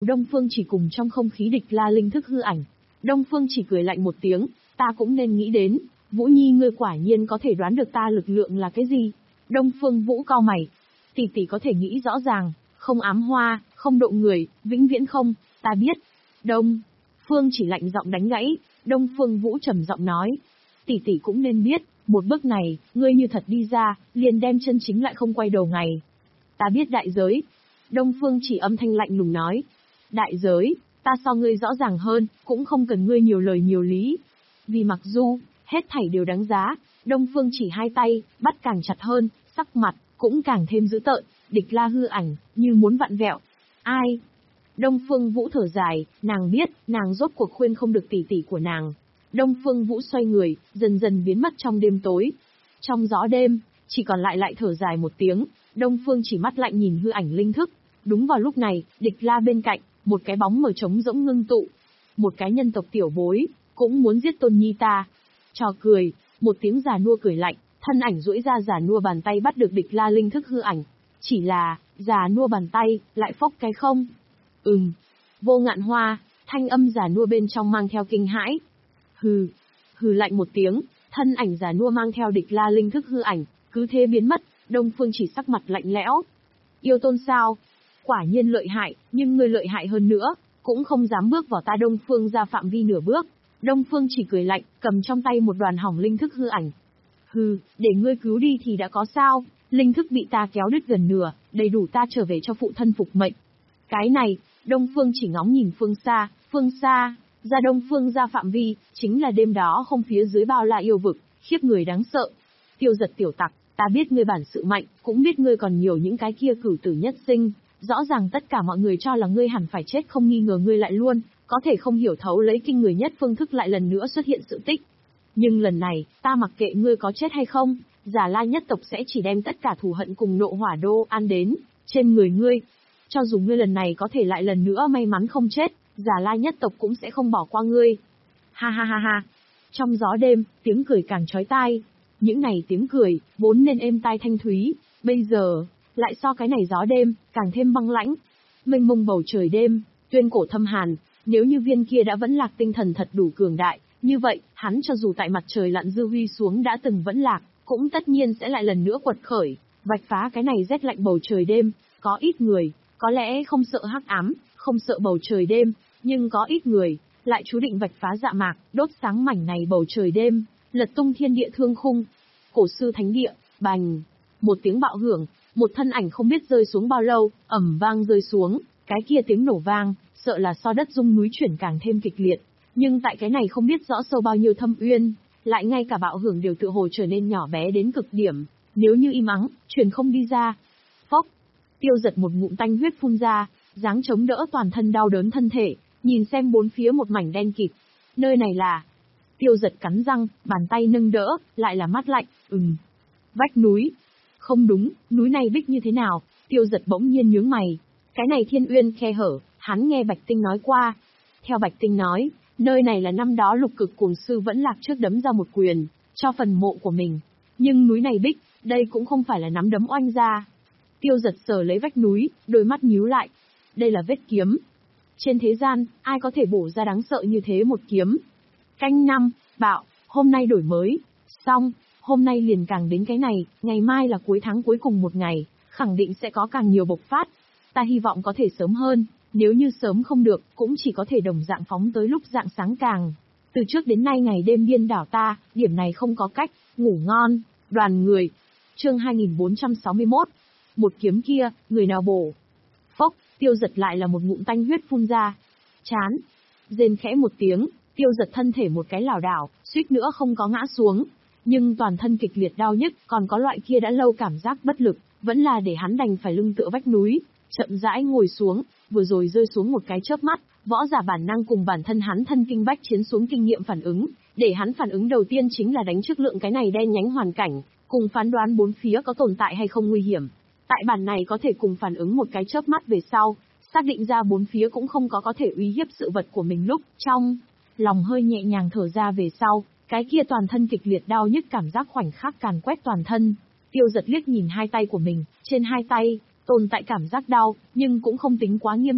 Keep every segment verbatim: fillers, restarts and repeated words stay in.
Đông Phương Chỉ cùng trong không khí địch la linh thức hư ảnh. Đông Phương Chỉ cười lạnh một tiếng, ta cũng nên nghĩ đến, Vũ Nhi ngươi quả nhiên có thể đoán được ta lực lượng là cái gì. Đông Phương Vũ cau mày, tỷ tỷ có thể nghĩ rõ ràng, không ám hoa, không độ người, vĩnh viễn không, ta biết. Đông Phương Chỉ lạnh giọng đánh gãy, Đông Phương Vũ trầm giọng nói, tỷ tỷ cũng nên biết, một bước này, ngươi như thật đi ra, liền đem chân chính lại không quay đầu ngày. Ta biết đại giới. Đông Phương Chỉ âm thanh lạnh lùng nói, đại giới, ta so ngươi rõ ràng hơn, cũng không cần ngươi nhiều lời nhiều lý. Vì mặc dù, hết thảy đều đáng giá, Đông Phương Chỉ hai tay, bắt càng chặt hơn, sắc mặt, cũng càng thêm dữ tợn, địch la hư ảnh, như muốn vặn vẹo. Ai? Đông Phương Vũ thở dài, nàng biết, nàng rốt cuộc khuyên không được tỷ tỷ của nàng. Đông Phương Vũ xoay người, dần dần biến mất trong đêm tối. Trong gió đêm, chỉ còn lại lại thở dài một tiếng, Đông Phương Chỉ mắt lạnh nhìn hư ảnh linh thức. Đúng vào lúc này, địch la bên cạnh, một cái bóng mờ trống rỗng ngưng tụ. Một cái nhân tộc tiểu bối, cũng muốn giết Tôn Nhi ta. Trò cười, một tiếng già nua cười lạnh, thân ảnh duỗi ra già nua bàn tay bắt được địch la linh thức hư ảnh. Chỉ là, già nua bàn tay, lại phốc cái không. Ừm, Vô Ngạn Hoa, thanh âm già nua bên trong mang theo kinh hãi. Hừ, hừ lạnh một tiếng, thân ảnh già nua mang theo địch la linh thức hư ảnh, cứ thế biến mất. Đông Phương Chỉ sắc mặt lạnh lẽo. Yêu tôn sao? Quả nhiên lợi hại, nhưng ngươi lợi hại hơn nữa, cũng không dám bước vào ta Đông Phương ra phạm vi nửa bước. Đông Phương Chỉ cười lạnh, cầm trong tay một đoàn hỏng linh thức hư ảnh. Hừ, để ngươi cứu đi thì đã có sao, linh thức bị ta kéo đứt gần nửa, đầy đủ ta trở về cho phụ thân phục mệnh. Cái này, Đông Phương Chỉ ngóng nhìn phương xa, phương xa, ra Đông Phương ra phạm vi, chính là đêm đó không phía dưới bao la yêu vực, khiếp người đáng sợ. Tiêu Giật tiểu tặc, ta biết ngươi bản sự mạnh, cũng biết ngươi còn nhiều những cái kia cửu tử nhất sinh, rõ ràng tất cả mọi người cho là ngươi hẳn phải chết, không nghi ngờ ngươi lại luôn, có thể không hiểu thấu lấy kinh người nhất phương thức lại lần nữa xuất hiện sự tích. Nhưng lần này, ta mặc kệ ngươi có chết hay không, Giả La nhất tộc sẽ chỉ đem tất cả thù hận cùng nộ hỏa đô an đến trên người ngươi. Cho dù ngươi lần này có thể lại lần nữa may mắn không chết, Giả La nhất tộc cũng sẽ không bỏ qua ngươi. Ha ha ha ha. Trong gió đêm, tiếng cười càng chói tai. Những này tiếng cười, vốn nên êm tai thanh thúy, bây giờ, lại so cái này gió đêm, càng thêm băng lãnh. Mênh mông bầu trời đêm, tuyên cổ thâm hàn, nếu như viên kia đã vẫn lạc tinh thần thật đủ cường đại, như vậy, hắn cho dù tại mặt trời lặn dư huy xuống đã từng vẫn lạc, cũng tất nhiên sẽ lại lần nữa quật khởi, vạch phá cái này rét lạnh bầu trời đêm. Có ít người, có lẽ không sợ hắc ám, không sợ bầu trời đêm, nhưng có ít người, lại chú định vạch phá dạ mạc, đốt sáng mảnh này bầu trời đêm, lật tung thiên địa thương khung. Cổ sư thánh địa, bành, một tiếng bạo hưởng, một thân ảnh không biết rơi xuống bao lâu, ầm vang rơi xuống, cái kia tiếng nổ vang, sợ là so đất rung núi chuyển càng thêm kịch liệt. Nhưng tại cái này không biết rõ sâu bao nhiêu thâm uyên, lại ngay cả bạo hưởng đều tựa hồ trở nên nhỏ bé đến cực điểm, nếu như im ắng, truyền không đi ra. Phốc, Tiêu Giật một ngụm tanh huyết phun ra, dáng chống đỡ toàn thân đau đớn thân thể, nhìn xem bốn phía một mảnh đen kịt. Nơi này là... Tiêu Giật cắn răng, bàn tay nâng đỡ, lại là mát lạnh, ừm. Vách núi. Không đúng, núi này bích như thế nào? Tiêu Giật bỗng nhiên nhướng mày. Cái này thiên uyên khe hở, hắn nghe Bạch Tinh nói qua. Theo Bạch Tinh nói, nơi này là năm đó Lục Cực Cuồng Sư vẫn lạc trước đấm ra một quyền, cho phần mộ của mình. Nhưng núi này bích, đây cũng không phải là nắm đấm oanh ra. Tiêu Giật sờ lấy vách núi, đôi mắt nhíu lại. Đây là vết kiếm. Trên thế gian, ai có thể bổ ra đáng sợ như thế một kiếm? Canh năm, bạo, hôm nay đổi mới. Xong, hôm nay liền càng đến cái này, ngày mai là cuối tháng cuối cùng một ngày, khẳng định sẽ có càng nhiều bộc phát. Ta hy vọng có thể sớm hơn, nếu như sớm không được, cũng chỉ có thể đồng dạng phóng tới lúc dạng sáng càng. Từ trước đến nay ngày đêm điên đảo ta, điểm này không có cách, ngủ ngon, đoàn người. Chương hai nghìn bốn trăm sáu mươi mốt. Một kiếm kia, người nào bổ? Phốc, Tiêu Giật lại là một ngụm tanh huyết phun ra. Chán. Rên khẽ một tiếng, Tiêu Giật thân thể một cái lảo đảo, suýt nữa không có ngã xuống. Nhưng toàn thân kịch liệt đau nhức, còn có loại kia đã lâu cảm giác bất lực, vẫn là để hắn đành phải lưng tựa vách núi, chậm rãi ngồi xuống, vừa rồi rơi xuống một cái chớp mắt, võ giả bản năng cùng bản thân hắn thân kinh bách chiến xuống kinh nghiệm phản ứng, để hắn phản ứng đầu tiên chính là đánh trước lượng cái này đen nhánh hoàn cảnh, cùng phán đoán bốn phía có tồn tại hay không nguy hiểm. Tại bản này có thể cùng phản ứng một cái chớp mắt về sau, xác định ra bốn phía cũng không có có thể uy hiếp sự vật của mình lúc trong lòng hơi nhẹ nhàng thở ra về sau, cái kia toàn thân kịch liệt đau nhức cảm giác khoảnh khắc càn quét toàn thân. Tiêu Giật liếc nhìn hai tay của mình, trên hai tay tồn tại cảm giác đau, nhưng cũng không tính quá nghiêm trọng,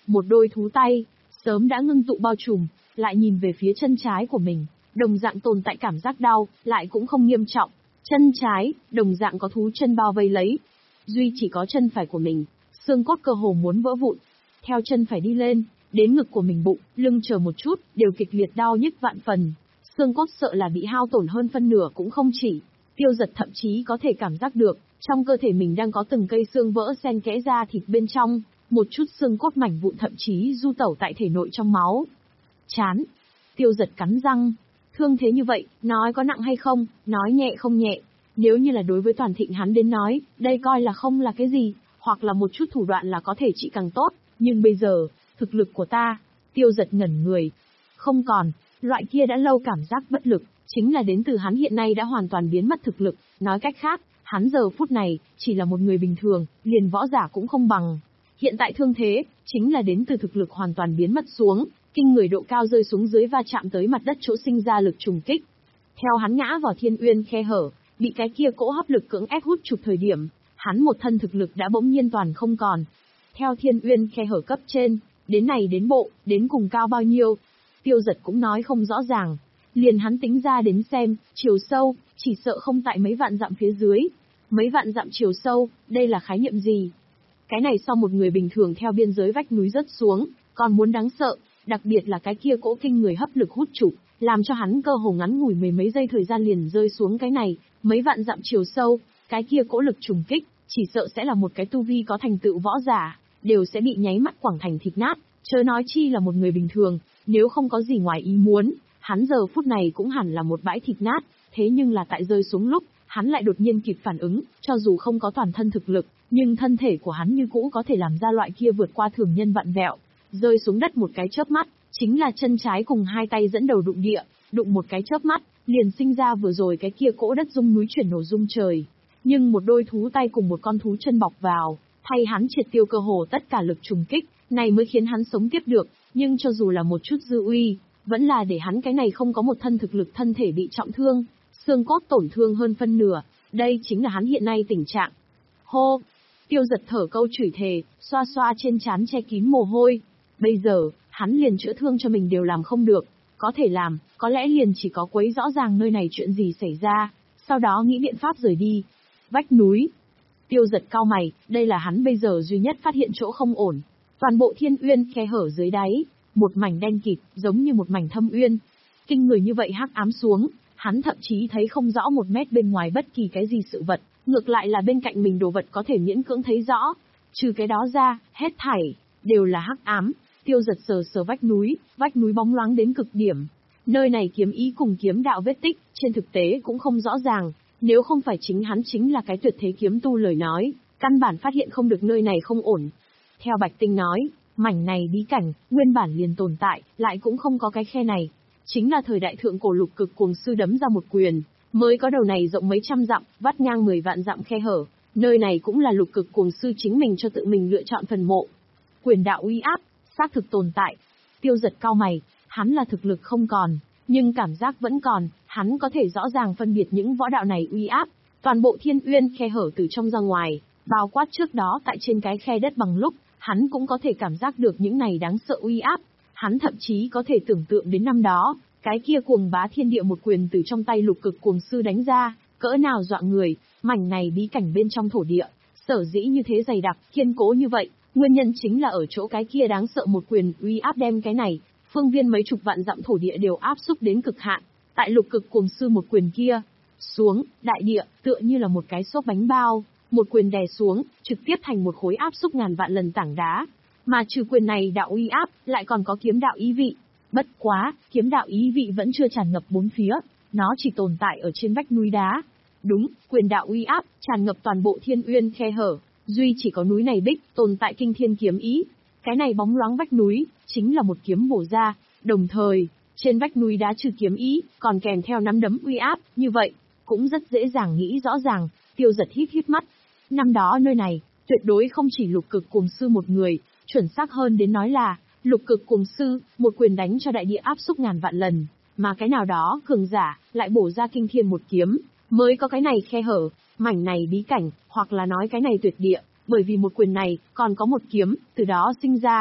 một đôi thú tay, sớm đã ngưng tụ bao trùm, lại nhìn về phía chân trái của mình, đồng dạng tồn tại cảm giác đau, lại cũng không nghiêm trọng. Chân trái, đồng dạng có thú chân bao vây lấy. Duy chỉ có chân phải của mình, xương cốt cơ hồ muốn vỡ vụn. Theo chân phải đi lên, đến ngực của mình bụng, lưng chờ một chút, đều kịch liệt đau nhức vạn phần. Xương cốt sợ là bị hao tổn hơn phân nửa cũng không chỉ. Tiêu Giật thậm chí có thể cảm giác được, trong cơ thể mình đang có từng cây xương vỡ xen kẽ ra thịt bên trong, một chút xương cốt mảnh vụn thậm chí du tẩu tại thể nội trong máu. Chán. Tiêu Giật cắn răng. Thương thế như vậy, nói có nặng hay không, nói nhẹ không nhẹ. Nếu như là đối với Toàn Thịnh hắn đến nói, đây coi là không là cái gì, hoặc là một chút thủ đoạn là có thể trị càng tốt, nhưng bây giờ, thực lực của ta, Tiêu Giật ngẩn người. Không còn, loại kia đã lâu cảm giác bất lực, chính là đến từ hắn hiện nay đã hoàn toàn biến mất thực lực, nói cách khác, hắn giờ phút này, chỉ là một người bình thường, liền võ giả cũng không bằng. Hiện tại thương thế, chính là đến từ thực lực hoàn toàn biến mất xuống, kinh người độ cao rơi xuống dưới va chạm tới mặt đất chỗ sinh ra lực trùng kích. Theo hắn ngã vào thiên uyên khe hở, bị cái kia cỗ hấp lực cưỡng ép hút chụp thời điểm, hắn một thân thực lực đã bỗng nhiên toàn không còn. Theo thiên uyên khe hở cấp trên, đến này đến bộ, đến cùng cao bao nhiêu, Tiêu Giật cũng nói không rõ ràng. Liền hắn tính ra đến xem, chiều sâu, chỉ sợ không tại mấy vạn dặm phía dưới. Mấy vạn dặm chiều sâu, đây là khái niệm gì? Cái này so một người bình thường theo biên giới vách núi rớt xuống, còn muốn đáng sợ, đặc biệt là cái kia cỗ kinh người hấp lực hút chụp, làm cho hắn cơ hồ ngắn ngủi mười mấy giây thời gian liền rơi xuống cái này, mấy vạn dặm chiều sâu, cái kia cỗ lực trùng kích, chỉ sợ sẽ là một cái tu vi có thành tựu võ giả, đều sẽ bị nháy mắt quẳng thành thịt nát, chớ nói chi là một người bình thường, nếu không có gì ngoài ý muốn, hắn giờ phút này cũng hẳn là một bãi thịt nát, thế nhưng là tại rơi xuống lúc, hắn lại đột nhiên kịp phản ứng, cho dù không có toàn thân thực lực, nhưng thân thể của hắn như cũ có thể làm ra loại kia vượt qua thường nhân vặn vẹo, rơi xuống đất một cái chớp mắt, chính là chân trái cùng hai tay dẫn đầu đụng địa, đụng một cái chớp mắt, liền sinh ra vừa rồi cái kia cỗ đất rung núi chuyển nổ rung trời. Nhưng một đôi thú tay cùng một con thú chân bọc vào, thay hắn triệt tiêu cơ hồ tất cả lực trùng kích, này mới khiến hắn sống tiếp được, nhưng cho dù là một chút dư uy, vẫn là để hắn cái này không có một thân thực lực thân thể bị trọng thương, xương cốt tổn thương hơn phân nửa, đây chính là hắn hiện nay tình trạng. Hô! Tiêu Giật thở câu chửi thề, xoa xoa trên trán che kín mồ hôi. Bây giờ, hắn liền chữa thương cho mình đều làm không được, có thể làm, có lẽ liền chỉ có quấy rõ ràng nơi này chuyện gì xảy ra, sau đó nghĩ biện pháp rời đi. Vách núi. Tiêu Giật cau mày, đây là hắn bây giờ duy nhất phát hiện chỗ không ổn. Toàn bộ thiên uyên khe hở dưới đáy, một mảnh đen kịt, giống như một mảnh thâm uyên. Kinh người như vậy hắc ám xuống, hắn thậm chí thấy không rõ một mét bên ngoài bất kỳ cái gì sự vật, ngược lại là bên cạnh mình đồ vật có thể miễn cưỡng thấy rõ. Trừ cái đó ra, hết thảy, đều là hắc ám. Tiêu Giật sờ sờ vách núi, vách núi bóng loáng đến cực điểm. Nơi này kiếm ý cùng kiếm đạo vết tích, trên thực tế cũng không rõ ràng, nếu không phải chính hắn chính là cái tuyệt thế kiếm tu lời nói, căn bản phát hiện không được nơi này không ổn. Theo Bạch Tinh nói, mảnh này bí cảnh, nguyên bản liền tồn tại, lại cũng không có cái khe này. Chính là thời đại thượng cổ lục cực cuồng sư đấm ra một quyền, mới có đầu này rộng mấy trăm dặm, vắt ngang mười vạn dặm khe hở. Nơi này cũng là lục cực cuồng sư chính mình cho tự mình lựa chọn phần mộ. Quyền đạo uy áp, xác thực tồn tại. Tiêu Giật cau mày, hắn là thực lực không còn, nhưng cảm giác vẫn còn, hắn có thể rõ ràng phân biệt những võ đạo này uy áp. Toàn bộ thiên uyên khe hở từ trong ra ngoài, bao quát trước đó tại trên cái khe đất bằng lúc, hắn cũng có thể cảm giác được những này đáng sợ uy áp. Hắn thậm chí có thể tưởng tượng đến năm đó, cái kia cuồng bá thiên địa một quyền từ trong tay lục cực cuồng sư đánh ra, cỡ nào dọa người, mảnh này bí cảnh bên trong thổ địa, sở dĩ như thế dày đặc, kiên cố như vậy, nguyên nhân chính là ở chỗ cái kia đáng sợ một quyền uy áp đem cái này, phương viên mấy chục vạn dặm thổ địa đều áp xúc đến cực hạn. Tại lục cực cuồng sư một quyền kia, xuống, đại địa, tựa như là một cái xốp bánh bao, một quyền đè xuống, trực tiếp thành một khối áp xúc ngàn vạn lần tảng đá. Mà trừ quyền này đạo uy áp, lại còn có kiếm đạo ý vị. Bất quá, kiếm đạo ý vị vẫn chưa tràn ngập bốn phía, nó chỉ tồn tại ở trên vách núi đá. Đúng, quyền đạo uy áp, tràn ngập toàn bộ thiên uyên khe hở, duy chỉ có núi này bích, tồn tại kinh thiên kiếm ý. Cái này bóng loáng vách núi, chính là một kiếm bổ ra, đồng thời, trên vách núi đá trừ kiếm ý, còn kèm theo nắm đấm uy áp, như vậy, cũng rất dễ dàng nghĩ rõ ràng. Tiêu Giật hít hít mắt. Năm đó nơi này, tuyệt đối không chỉ lục cực cuồng sư một người, chuẩn xác hơn đến nói là, lục cực cuồng sư, một quyền đánh cho đại địa áp xúc ngàn vạn lần, mà cái nào đó, cường giả, lại bổ ra kinh thiên một kiếm, mới có cái này khe hở, mảnh này bí cảnh, hoặc là nói cái này tuyệt địa, bởi vì một quyền này, còn có một kiếm, từ đó sinh ra.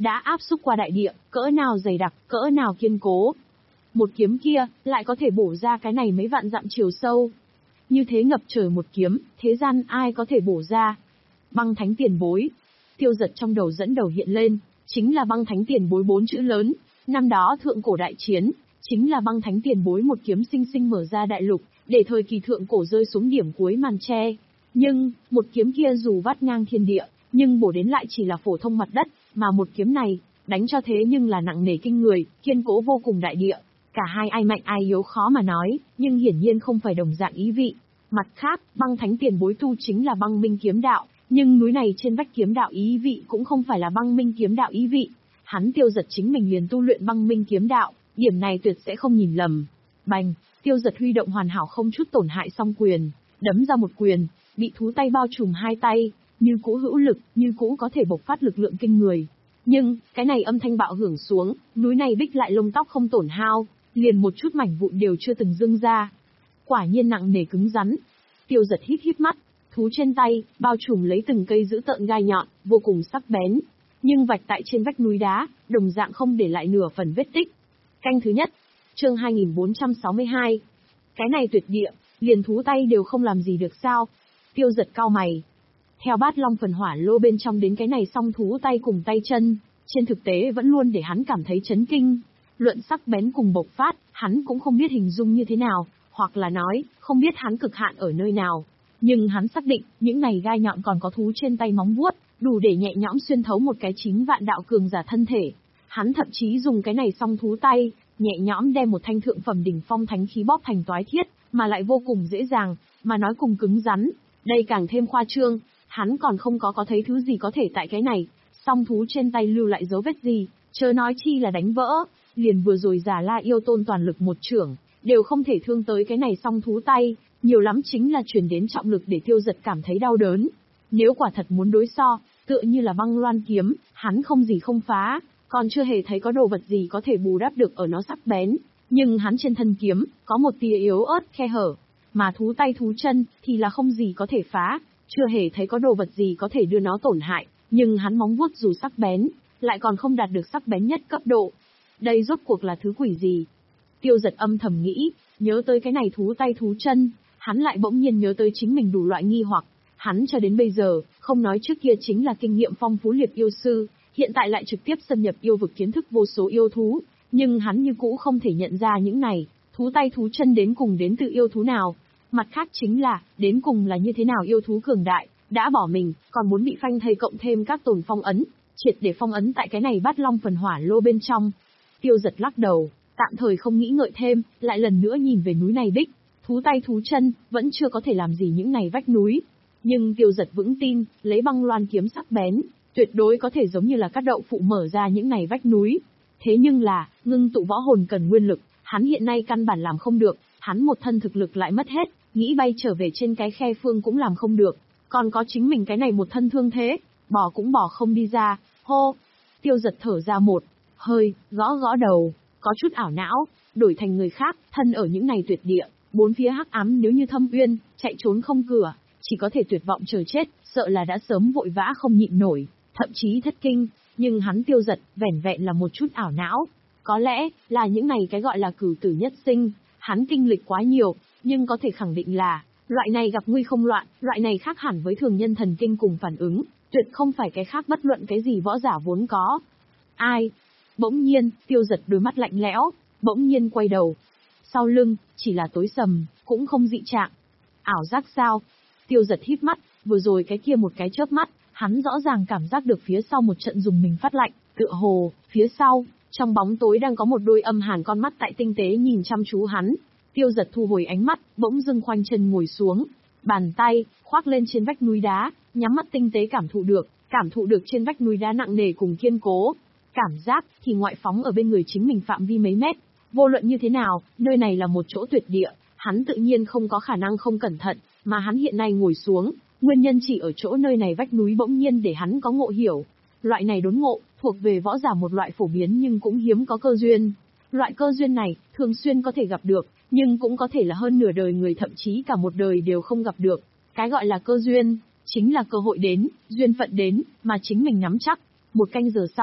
đã áp xúc qua đại địa, cỡ nào dày đặc, cỡ nào kiên cố. Một kiếm kia, lại có thể bổ ra cái này mấy vạn dặm chiều sâu. Như thế ngập trời một kiếm, thế gian ai có thể bổ ra. Băng thánh tiền bối. Tiêu Giật trong đầu dẫn đầu hiện lên, chính là băng thánh tiền bối bốn chữ lớn. Năm đó thượng cổ đại chiến, chính là băng thánh tiền bối một kiếm sinh sinh mở ra đại lục, để thời kỳ thượng cổ rơi xuống điểm cuối màn che. Nhưng, một kiếm kia dù vắt ngang thiên địa, nhưng bổ đến lại chỉ là phổ thông mặt đất, mà một kiếm này, đánh cho thế nhưng là nặng nề kinh người, kiên cố vô cùng đại địa. Cả hai ai mạnh ai yếu khó mà nói, nhưng hiển nhiên không phải đồng dạng ý vị. Mặt khác, băng thánh tiền bối tu chính là băng minh kiếm đạo, nhưng núi này trên vách kiếm đạo ý vị cũng không phải là băng minh kiếm đạo ý vị. Hắn Tiêu Giật chính mình liền tu luyện băng minh kiếm đạo, điểm này tuyệt sẽ không nhìn lầm. Bành, Tiêu Giật huy động hoàn hảo không chút tổn hại song quyền, đấm ra một quyền, bị thú tay bao trùm hai tay, như cũ hữu lực, như cũ có thể bộc phát lực lượng kinh người. Nhưng, cái này âm thanh bạo hưởng xuống, núi này bích lại lông tóc không tổn hao, liền một chút mảnh vụn đều chưa từng dưng ra. Quả nhiên nặng nề cứng rắn. Tiêu Giật hít hít mắt, thú trên tay, bao trùm lấy từng cây giữ tợn gai nhọn, vô cùng sắc bén. Nhưng vạch tại trên vách núi đá, đồng dạng không để lại nửa phần vết tích. Canh thứ nhất, chương hai nghìn bốn trăm sáu mươi hai. Cái này tuyệt địa, liền thú tay đều không làm gì được sao? Tiêu Giật cau mày. Theo Bát Long phần hỏa lô bên trong đến cái này song thú tay cùng tay chân, trên thực tế vẫn luôn để hắn cảm thấy chấn kinh. Luận sắc bén cùng bộc phát, hắn cũng không biết hình dung như thế nào, hoặc là nói, không biết hắn cực hạn ở nơi nào. Nhưng hắn xác định, những này gai nhọn còn có thú trên tay móng vuốt, đủ để nhẹ nhõm xuyên thấu một cái chín vạn đạo cường giả thân thể. Hắn thậm chí dùng cái này song thú tay, nhẹ nhõm đem một thanh thượng phẩm đỉnh phong thánh khí bóp thành toái thiết, mà lại vô cùng dễ dàng, mà nói cùng cứng rắn. Đây càng thêm khoa trương, hắn còn không có có thấy thứ gì có thể tại cái này, song thú trên tay lưu lại dấu vết gì, chớ nói chi là đánh vỡ. Liền vừa rồi Già La yêu tôn toàn lực một chưởng, đều không thể thương tới cái này song thú tay, nhiều lắm chính là truyền đến trọng lực để Tiêu Giật cảm thấy đau đớn. Nếu quả thật muốn đối so, tựa như là băng loan kiếm, hắn không gì không phá, còn chưa hề thấy có đồ vật gì có thể bù đắp được ở nó sắc bén. Nhưng hắn trên thân kiếm, có một tia yếu ớt khe hở, mà thú tay thú chân, thì là không gì có thể phá, chưa hề thấy có đồ vật gì có thể đưa nó tổn hại, nhưng hắn móng vuốt dù sắc bén, lại còn không đạt được sắc bén nhất cấp độ. Đây rốt cuộc là thứ quỷ gì? Tiêu Giật âm thầm nghĩ, nhớ tới cái này thú tay thú chân, hắn lại bỗng nhiên nhớ tới chính mình đủ loại nghi hoặc. Hắn cho đến bây giờ, không nói trước kia chính là kinh nghiệm phong phú liệt yêu sư, hiện tại lại trực tiếp xâm nhập yêu vực kiến thức vô số yêu thú, nhưng hắn như cũ không thể nhận ra những này, thú tay thú chân đến cùng đến từ yêu thú nào. Mặt khác chính là, đến cùng là như thế nào yêu thú cường đại, đã bỏ mình, còn muốn bị phanh thây cộng thêm các tồn phong ấn, triệt để phong ấn tại cái này Bát Long phần hỏa lô bên trong. Tiêu Giật lắc đầu, tạm thời không nghĩ ngợi thêm, lại lần nữa nhìn về núi này bích, thú tay thú chân, vẫn chưa có thể làm gì những này vách núi. Nhưng Tiêu Giật vững tin, lấy băng loan kiếm sắc bén, tuyệt đối có thể giống như là các đậu phụ mở ra những này vách núi. Thế nhưng là, ngưng tụ võ hồn cần nguyên lực, hắn hiện nay căn bản làm không được, hắn một thân thực lực lại mất hết, nghĩ bay trở về trên cái khe phương cũng làm không được, còn có chính mình cái này một thân thương thế, bỏ cũng bỏ không đi ra. Hô! Tiêu Giật thở ra một hơi, gõ gõ đầu, có chút ảo não, đổi thành người khác, thân ở những này tuyệt địa, bốn phía hắc ám nếu như thâm uyên, chạy trốn không cửa, chỉ có thể tuyệt vọng chờ chết, sợ là đã sớm vội vã không nhịn nổi, thậm chí thất kinh. Nhưng hắn Tiêu Giật, vẻn vẹn là một chút ảo não. Có lẽ, là những này cái gọi là cửu tử nhất sinh, hắn kinh lịch quá nhiều, nhưng có thể khẳng định là, loại này gặp nguy không loạn, loại này khác hẳn với thường nhân thần kinh cùng phản ứng, tuyệt không phải cái khác bất luận cái gì võ giả vốn có. Ai? Bỗng nhiên, Tiêu Giật đôi mắt lạnh lẽo, bỗng nhiên quay đầu. Sau lưng, chỉ là tối sầm, cũng không dị trạng. Ảo giác sao? Tiêu Giật híp mắt, vừa rồi cái kia một cái chớp mắt, hắn rõ ràng cảm giác được phía sau một trận dùng mình phát lạnh, tựa hồ, phía sau, trong bóng tối đang có một đôi âm hàn con mắt tại tinh tế nhìn chăm chú hắn. Tiêu Giật thu hồi ánh mắt, bỗng dưng khoanh chân ngồi xuống, bàn tay khoác lên trên vách núi đá, nhắm mắt tinh tế cảm thụ được, cảm thụ được trên vách núi đá nặng nề cùng kiên cố. Cảm giác thì ngoại phóng ở bên người chính mình phạm vi mấy mét, vô luận như thế nào, nơi này là một chỗ tuyệt địa, hắn tự nhiên không có khả năng không cẩn thận, mà hắn hiện nay ngồi xuống, nguyên nhân chỉ ở chỗ nơi này vách núi bỗng nhiên để hắn có ngộ hiểu. Loại này đốn ngộ, thuộc về võ giả một loại phổ biến nhưng cũng hiếm có cơ duyên. Loại cơ duyên này, thường xuyên có thể gặp được, nhưng cũng có thể là hơn nửa đời người thậm chí cả một đời đều không gặp được. Cái gọi là cơ duyên, chính là cơ hội đến, duyên phận đến, mà chính mình nắm chắc. Một canh giờ sau,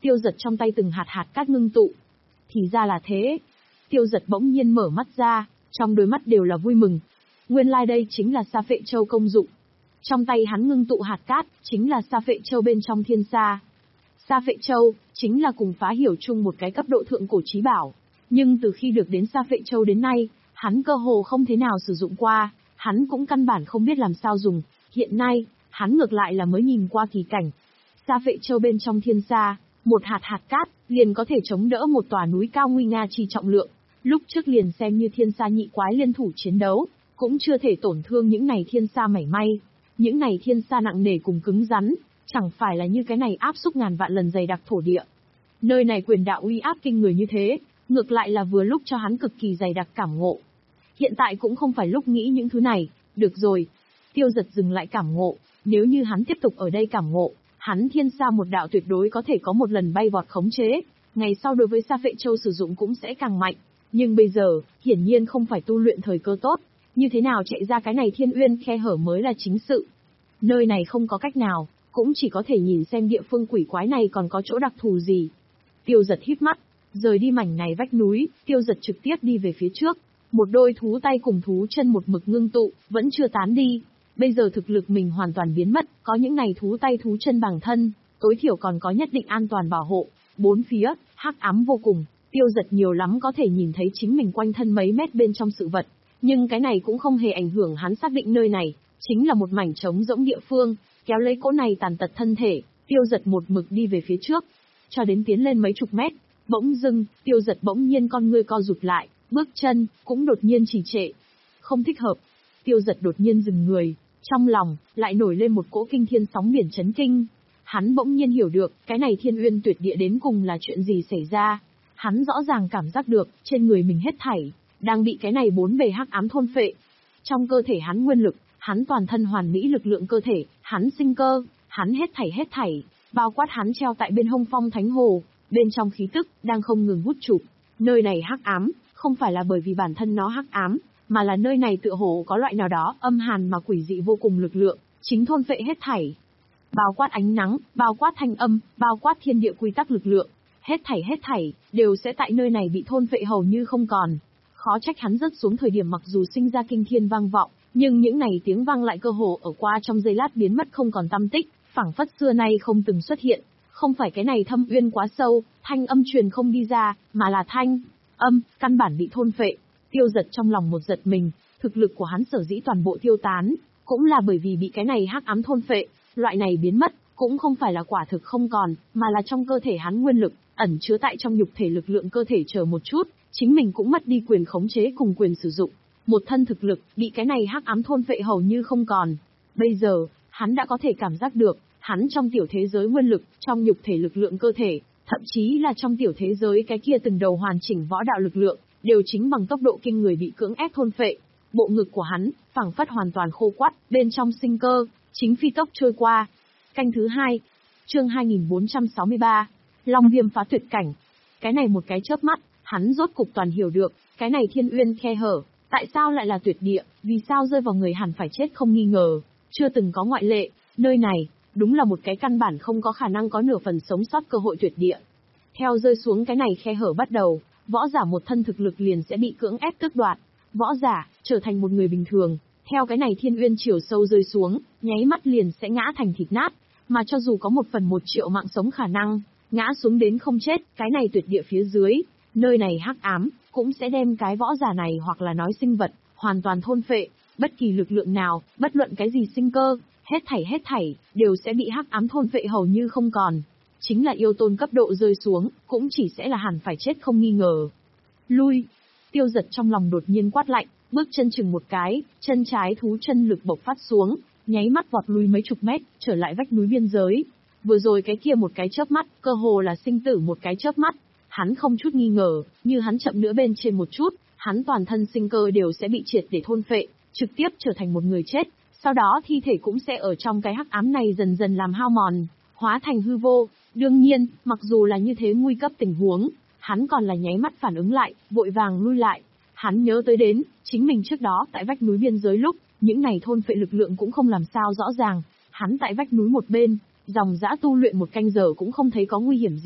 Tiêu Dật trong tay từng hạt hạt cát ngưng tụ. Thì ra là thế. Tiêu Dật bỗng nhiên mở mắt ra, trong đôi mắt đều là vui mừng. Nguyên lai like đây chính là Sa Phệ Châu công dụng. Trong tay hắn ngưng tụ hạt cát, chính là Sa Phệ Châu bên trong thiên sa. Sa Phệ Châu, chính là cùng Phá Hiểu chung một cái cấp độ thượng cổ chí bảo. Nhưng từ khi được đến Sa Phệ Châu đến nay, hắn cơ hồ không thế nào sử dụng qua, hắn cũng căn bản không biết làm sao dùng. Hiện nay, hắn ngược lại là mới nhìn qua kỳ cảnh. Sa Phệ Châu bên trong thiên sa, một hạt hạt cát, liền có thể chống đỡ một tòa núi cao nguy nga chi trọng lượng. Lúc trước liền xem như thiên sa nhị quái liên thủ chiến đấu, cũng chưa thể tổn thương những này thiên sa mảy may. Những này thiên sa nặng nề cùng cứng rắn, chẳng phải là như cái này áp xúc ngàn vạn lần dày đặc thổ địa. Nơi này quyền đạo uy áp kinh người như thế, ngược lại là vừa lúc cho hắn cực kỳ dày đặc cảm ngộ. Hiện tại cũng không phải lúc nghĩ những thứ này, được rồi. Tiêu Dật dừng lại cảm ngộ, nếu như hắn tiếp tục ở đây cảm ngộ, hắn thiên sa một đạo tuyệt đối có thể có một lần bay vọt khống chế, ngày sau đối với Sa Phệ Châu sử dụng cũng sẽ càng mạnh. Nhưng bây giờ, hiển nhiên không phải tu luyện thời cơ tốt, như thế nào chạy ra cái này thiên uyên khe hở mới là chính sự. Nơi này không có cách nào, cũng chỉ có thể nhìn xem địa phương quỷ quái này còn có chỗ đặc thù gì. Tiêu Dật híp mắt, rời đi mảnh này vách núi, Tiêu Dật trực tiếp đi về phía trước. Một đôi thú tay cùng thú chân một mực ngưng tụ, vẫn chưa tán đi. Bây giờ thực lực mình hoàn toàn biến mất, có những này thú tay thú chân bằng thân, tối thiểu còn có nhất định an toàn bảo hộ. Bốn phía, hắc ám vô cùng, Tiêu Dật nhiều lắm có thể nhìn thấy chính mình quanh thân mấy mét bên trong sự vật. Nhưng cái này cũng không hề ảnh hưởng hắn xác định nơi này, chính là một mảnh trống rỗng địa phương, kéo lấy cỗ này tàn tật thân thể, Tiêu Dật một mực đi về phía trước. Cho đến tiến lên mấy chục mét, bỗng dưng, Tiêu Dật bỗng nhiên con ngươi co rụt lại, bước chân, cũng đột nhiên trì trệ. Không thích hợp. Tiêu Dật đột nhiên dừng người, trong lòng, lại nổi lên một cỗ kinh thiên sóng biển chấn kinh. Hắn bỗng nhiên hiểu được, cái này thiên uyên tuyệt địa đến cùng là chuyện gì xảy ra. Hắn rõ ràng cảm giác được, trên người mình hết thảy, đang bị cái này bốn bề hắc ám thôn phệ. Trong cơ thể hắn nguyên lực, hắn toàn thân hoàn mỹ lực lượng cơ thể, hắn sinh cơ, hắn hết thảy hết thảy, bao quát hắn treo tại bên hông phong thánh hồ, bên trong khí tức, đang không ngừng hút chụp. Nơi này hắc ám, không phải là bởi vì bản thân nó hắc ám, mà là nơi này tựa hồ có loại nào đó âm hàn mà quỷ dị vô cùng lực lượng, chính thôn phệ hết thảy. Bao quát ánh nắng, bao quát thanh âm, bao quát thiên địa quy tắc lực lượng, hết thảy hết thảy, đều sẽ tại nơi này bị thôn phệ hầu như không còn. Khó trách hắn rớt xuống thời điểm mặc dù sinh ra kinh thiên vang vọng, nhưng những này tiếng vang lại cơ hồ ở qua trong giây lát biến mất không còn tăm tích, phảng phất xưa nay không từng xuất hiện. Không phải cái này thâm uyên quá sâu, thanh âm truyền không đi ra, mà là thanh âm, căn bản bị thôn phệ. Tiêu Dật trong lòng một giật mình, thực lực của hắn sở dĩ toàn bộ tiêu tán, cũng là bởi vì bị cái này hắc ám thôn phệ, loại này biến mất, cũng không phải là quả thực không còn, mà là trong cơ thể hắn nguyên lực, ẩn chứa tại trong nhục thể lực lượng cơ thể chờ một chút, chính mình cũng mất đi quyền khống chế cùng quyền sử dụng. Một thân thực lực, bị cái này hắc ám thôn phệ hầu như không còn. Bây giờ, hắn đã có thể cảm giác được, hắn trong tiểu thế giới nguyên lực, trong nhục thể lực lượng cơ thể, thậm chí là trong tiểu thế giới cái kia từng đầu hoàn chỉnh võ đạo lực lượng, đều chính bằng tốc độ kinh người bị cưỡng ép thôn phệ. Bộ ngực của hắn, phảng phất hoàn toàn khô quắt, bên trong sinh cơ, chính phi tốc trôi qua. Canh thứ hai, chương hai nghìn bốn trăm sáu mươi ba, Long Viêm phá tuyệt cảnh. Cái này một cái chớp mắt, hắn rốt cục toàn hiểu được, cái này thiên uyên khe hở, tại sao lại là tuyệt địa, vì sao rơi vào người hẳn phải chết không nghi ngờ, chưa từng có ngoại lệ, nơi này, đúng là một cái căn bản không có khả năng có nửa phần sống sót cơ hội tuyệt địa. Theo rơi xuống cái này khe hở bắt đầu, võ giả một thân thực lực liền sẽ bị cưỡng ép tước đoạt, võ giả, trở thành một người bình thường, theo cái này thiên uyên chiều sâu rơi xuống, nháy mắt liền sẽ ngã thành thịt nát, mà cho dù có một phần một triệu mạng sống khả năng, ngã xuống đến không chết, cái này tuyệt địa phía dưới, nơi này hắc ám, cũng sẽ đem cái võ giả này hoặc là nói sinh vật, hoàn toàn thôn phệ, bất kỳ lực lượng nào, bất luận cái gì sinh cơ, hết thảy hết thảy, đều sẽ bị hắc ám thôn phệ hầu như không còn. Chính là yêu tôn cấp độ rơi xuống, cũng chỉ sẽ là hẳn phải chết không nghi ngờ. Lui! Tiêu Dật trong lòng đột nhiên quát lạnh, bước chân chừng một cái, chân trái thú chân lực bộc phát xuống, nháy mắt vọt lui mấy chục mét, trở lại vách núi biên giới. Vừa rồi cái kia một cái chớp mắt, cơ hồ là sinh tử một cái chớp mắt. Hắn không chút nghi ngờ, như hắn chậm nữa bên trên một chút, hắn toàn thân sinh cơ đều sẽ bị triệt để thôn phệ, trực tiếp trở thành một người chết, sau đó thi thể cũng sẽ ở trong cái hắc ám này dần dần làm hao mòn, hóa thành hư vô. Đương nhiên, mặc dù là như thế nguy cấp tình huống, hắn còn là nháy mắt phản ứng lại, vội vàng lui lại. Hắn nhớ tới đến, chính mình trước đó tại vách núi biên giới lúc, những này thôn phệ lực lượng cũng không làm sao rõ ràng, hắn tại vách núi một bên, dòng dã tu luyện một canh giờ cũng không thấy có nguy hiểm gì,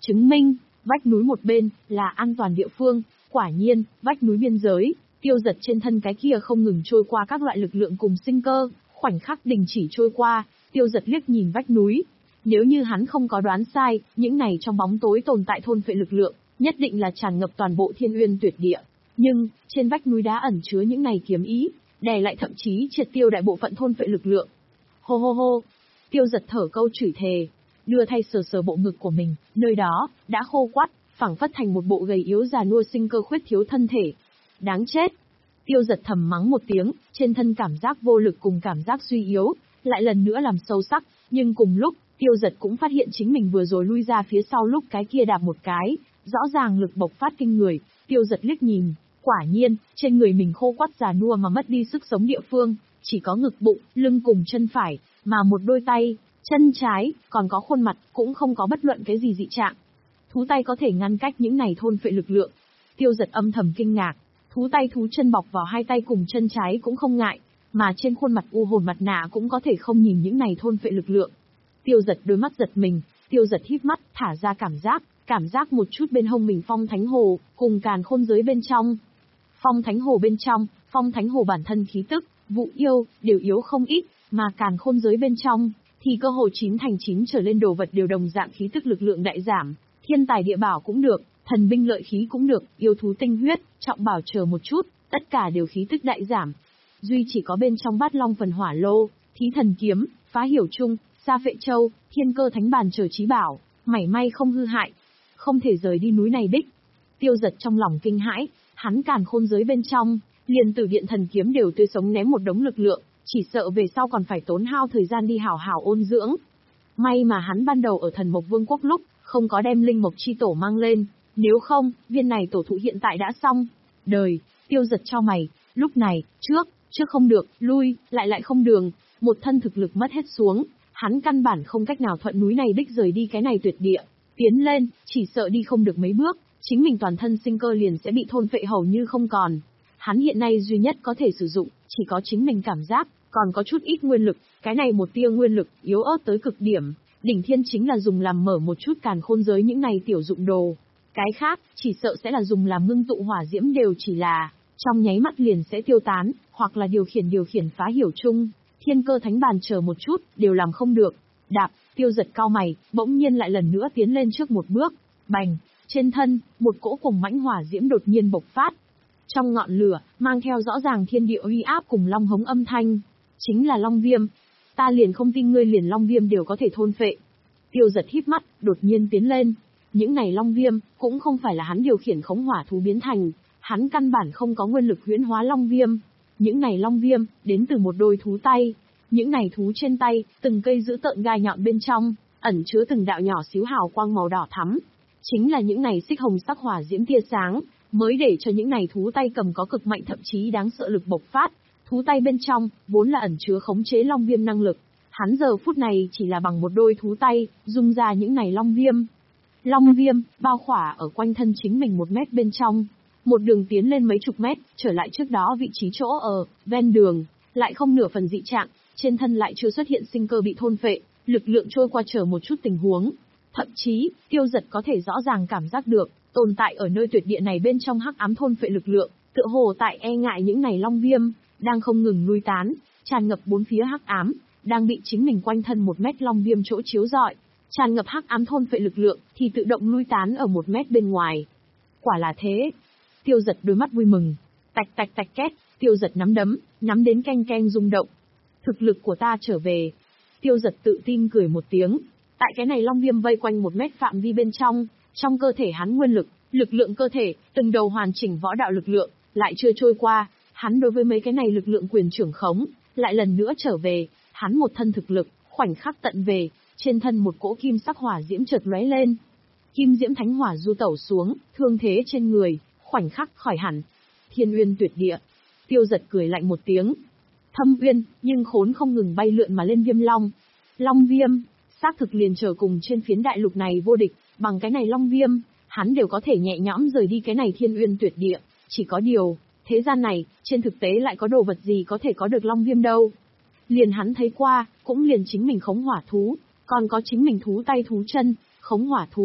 Chứng minh, vách núi một bên, là an toàn địa phương, quả nhiên, vách núi biên giới, Tiêu Giật trên thân cái kia không ngừng trôi qua các loại lực lượng cùng sinh cơ, khoảnh khắc đình chỉ trôi qua, Tiêu Giật liếc nhìn vách núi. Nếu như hắn không có đoán sai, những này trong bóng tối tồn tại thôn phệ lực lượng, nhất định là tràn ngập toàn bộ Thiên Uyên Tuyệt Địa. Nhưng, trên vách núi đá ẩn chứa những này kiếm ý, đè lại thậm chí triệt tiêu đại bộ phận thôn phệ lực lượng. Hô hô hô, Tiêu Giật thở câu chửi thề, đưa thay sờ sờ bộ ngực của mình, nơi đó, đã khô quắt, phảng phất thành một bộ gầy yếu già nua sinh cơ khuyết thiếu thân thể. Đáng chết! Tiêu Giật thầm mắng một tiếng, trên thân cảm giác vô lực cùng cảm giác suy yếu, lại lần nữa làm sâu sắc, nhưng cùng lúc, Tiêu Giật cũng phát hiện chính mình vừa rồi lui ra phía sau lúc cái kia đạp một cái, rõ ràng lực bộc phát kinh người, Tiêu Giật liếc nhìn, quả nhiên, trên người mình khô quắt già nua mà mất đi sức sống địa phương, chỉ có ngực bụng, lưng cùng chân phải, mà một đôi tay, chân trái, còn có khuôn mặt, cũng không có bất luận cái gì dị trạng. Thú tay có thể ngăn cách những này thôn phệ lực lượng. Tiêu Giật âm thầm kinh ngạc, thú tay thú chân bọc vào hai tay cùng chân trái cũng không ngại, mà trên khuôn mặt u hồn mặt nạ cũng có thể không nhìn những này thôn phệ lực lượng. Tiêu Giật đôi mắt giật mình, Tiêu Giật híp mắt, thả ra cảm giác, cảm giác một chút bên hông mình phong thánh hồ, cùng càn khôn giới bên trong. Phong thánh hồ bên trong, phong thánh hồ bản thân khí tức, vụ yêu, đều yếu không ít, mà càn khôn giới bên trong, thì cơ hồ chín thành chín trở lên đồ vật đều đồng dạng khí tức lực lượng đại giảm, thiên tài địa bảo cũng được, thần binh lợi khí cũng được, yêu thú tinh huyết, trọng bảo chờ một chút, tất cả đều khí tức đại giảm. Duy chỉ có bên trong bát long phần hỏa lô, thí thần kiếm, phá hiểu chung, sa phệ châu, thiên cơ thánh bàn chờ trí bảo, mảy may không hư hại, không thể rời đi núi này đích. Tiêu Giật trong lòng kinh hãi, hắn càn khôn giới bên trong, liền tử điện thần kiếm đều tươi sống ném một đống lực lượng, chỉ sợ về sau còn phải tốn hao thời gian đi hảo hảo ôn dưỡng. May mà hắn ban đầu ở Thần Mộc Vương quốc lúc, không có đem linh mộc chi tổ mang lên, nếu không, viên này tổ thụ hiện tại đã xong. Đời, Tiêu Giật cho mày, lúc này, trước, trước không được, lui, lại lại không đường, một thân thực lực mất hết xuống, hắn căn bản không cách nào thuận núi này đích rời đi cái này tuyệt địa, tiến lên, chỉ sợ đi không được mấy bước, chính mình toàn thân sinh cơ liền sẽ bị thôn phệ hầu như không còn. Hắn hiện nay duy nhất có thể sử dụng, chỉ có chính mình cảm giác, còn có chút ít nguyên lực, cái này một tia nguyên lực, yếu ớt tới cực điểm, đỉnh thiên chính là dùng làm mở một chút càn khôn giới những này tiểu dụng đồ. Cái khác, chỉ sợ sẽ là dùng làm ngưng tụ hỏa diễm đều chỉ là, trong nháy mắt liền sẽ tiêu tán, hoặc là điều khiển điều khiển phá hiểu chung, thiên cơ thánh bàn chờ một chút, đều làm không được. Đạp, Tiêu Giật cao mày, bỗng nhiên lại lần nữa tiến lên trước một bước, bành, trên thân, một cỗ cùng mãnh hỏa diễm đột nhiên bộc phát. Trong ngọn lửa, mang theo rõ ràng thiên địa uy áp cùng long hống âm thanh, chính là long viêm. Ta liền không tin ngươi liền long viêm đều có thể thôn phệ. Tiêu Giật híp mắt, đột nhiên tiến lên. Những này long viêm, cũng không phải là hắn điều khiển khống hỏa thú biến thành, hắn căn bản không có nguyên lực huyễn hóa long viêm. Những này long viêm, đến từ một đôi thú tay. Những này thú trên tay, từng cây giữ tợn gai nhọn bên trong, ẩn chứa từng đạo nhỏ xíu hào quang màu đỏ thắm. Chính là những này xích hồng sắc hỏa diễm tia sáng, mới để cho những này thú tay cầm có cực mạnh thậm chí đáng sợ lực bộc phát. Thú tay bên trong, vốn là ẩn chứa khống chế long viêm năng lực. Hắn giờ phút này chỉ là bằng một đôi thú tay, dung ra những này long viêm. Long viêm, bao khỏa ở quanh thân chính mình một mét bên trong. Một đường tiến lên mấy chục mét, trở lại trước đó vị trí chỗ ở, ven đường, lại không nửa phần dị trạng, trên thân lại chưa xuất hiện sinh cơ bị thôn phệ, lực lượng trôi qua chờ một chút tình huống. Thậm chí, Tiêu Giật có thể rõ ràng cảm giác được, tồn tại ở nơi tuyệt địa này bên trong hắc ám thôn phệ lực lượng, tựa hồ tại e ngại những này long viêm, đang không ngừng lui tán, tràn ngập bốn phía hắc ám, đang bị chính mình quanh thân một mét long viêm chỗ chiếu rọi, tràn ngập hắc ám thôn phệ lực lượng, thì tự động lui tán ở một mét bên ngoài. Quả là thế. Tiêu Giật đôi mắt vui mừng, tạch tạch tạch két, Tiêu Giật nắm đấm, nắm đến keng keng rung động. Thực lực của ta trở về. Tiêu Giật tự tin cười một tiếng. Tại cái này long viêm vây quanh một mét phạm vi bên trong, trong cơ thể hắn nguyên lực, lực lượng cơ thể, từng đầu hoàn chỉnh võ đạo lực lượng, lại chưa trôi qua, hắn đối với mấy cái này lực lượng quyền trưởng khống, lại lần nữa trở về, hắn một thân thực lực, khoảnh khắc tận về, trên thân một cỗ kim sắc hỏa diễm chợt lóe lên. Kim diễm thánh hỏa du tẩu xuống, thương thế trên người, khoảnh khắc khỏi hẳn. Thiên Uyên Tuyệt Địa. Tiêu Giật cười lạnh một tiếng. Thâm uyên, nhưng khốn không ngừng bay lượn mà lên viêm long. Long viêm, xác thực liền trở cùng trên phiến đại lục này vô địch, bằng cái này long viêm, hắn đều có thể nhẹ nhõm rời đi cái này Thiên Uyên Tuyệt Địa, chỉ có điều, thế gian này, trên thực tế lại có đồ vật gì có thể có được long viêm đâu. Liền hắn thấy qua, cũng liền chính mình khống hỏa thú, còn có chính mình thú tay thú chân, khống hỏa thú,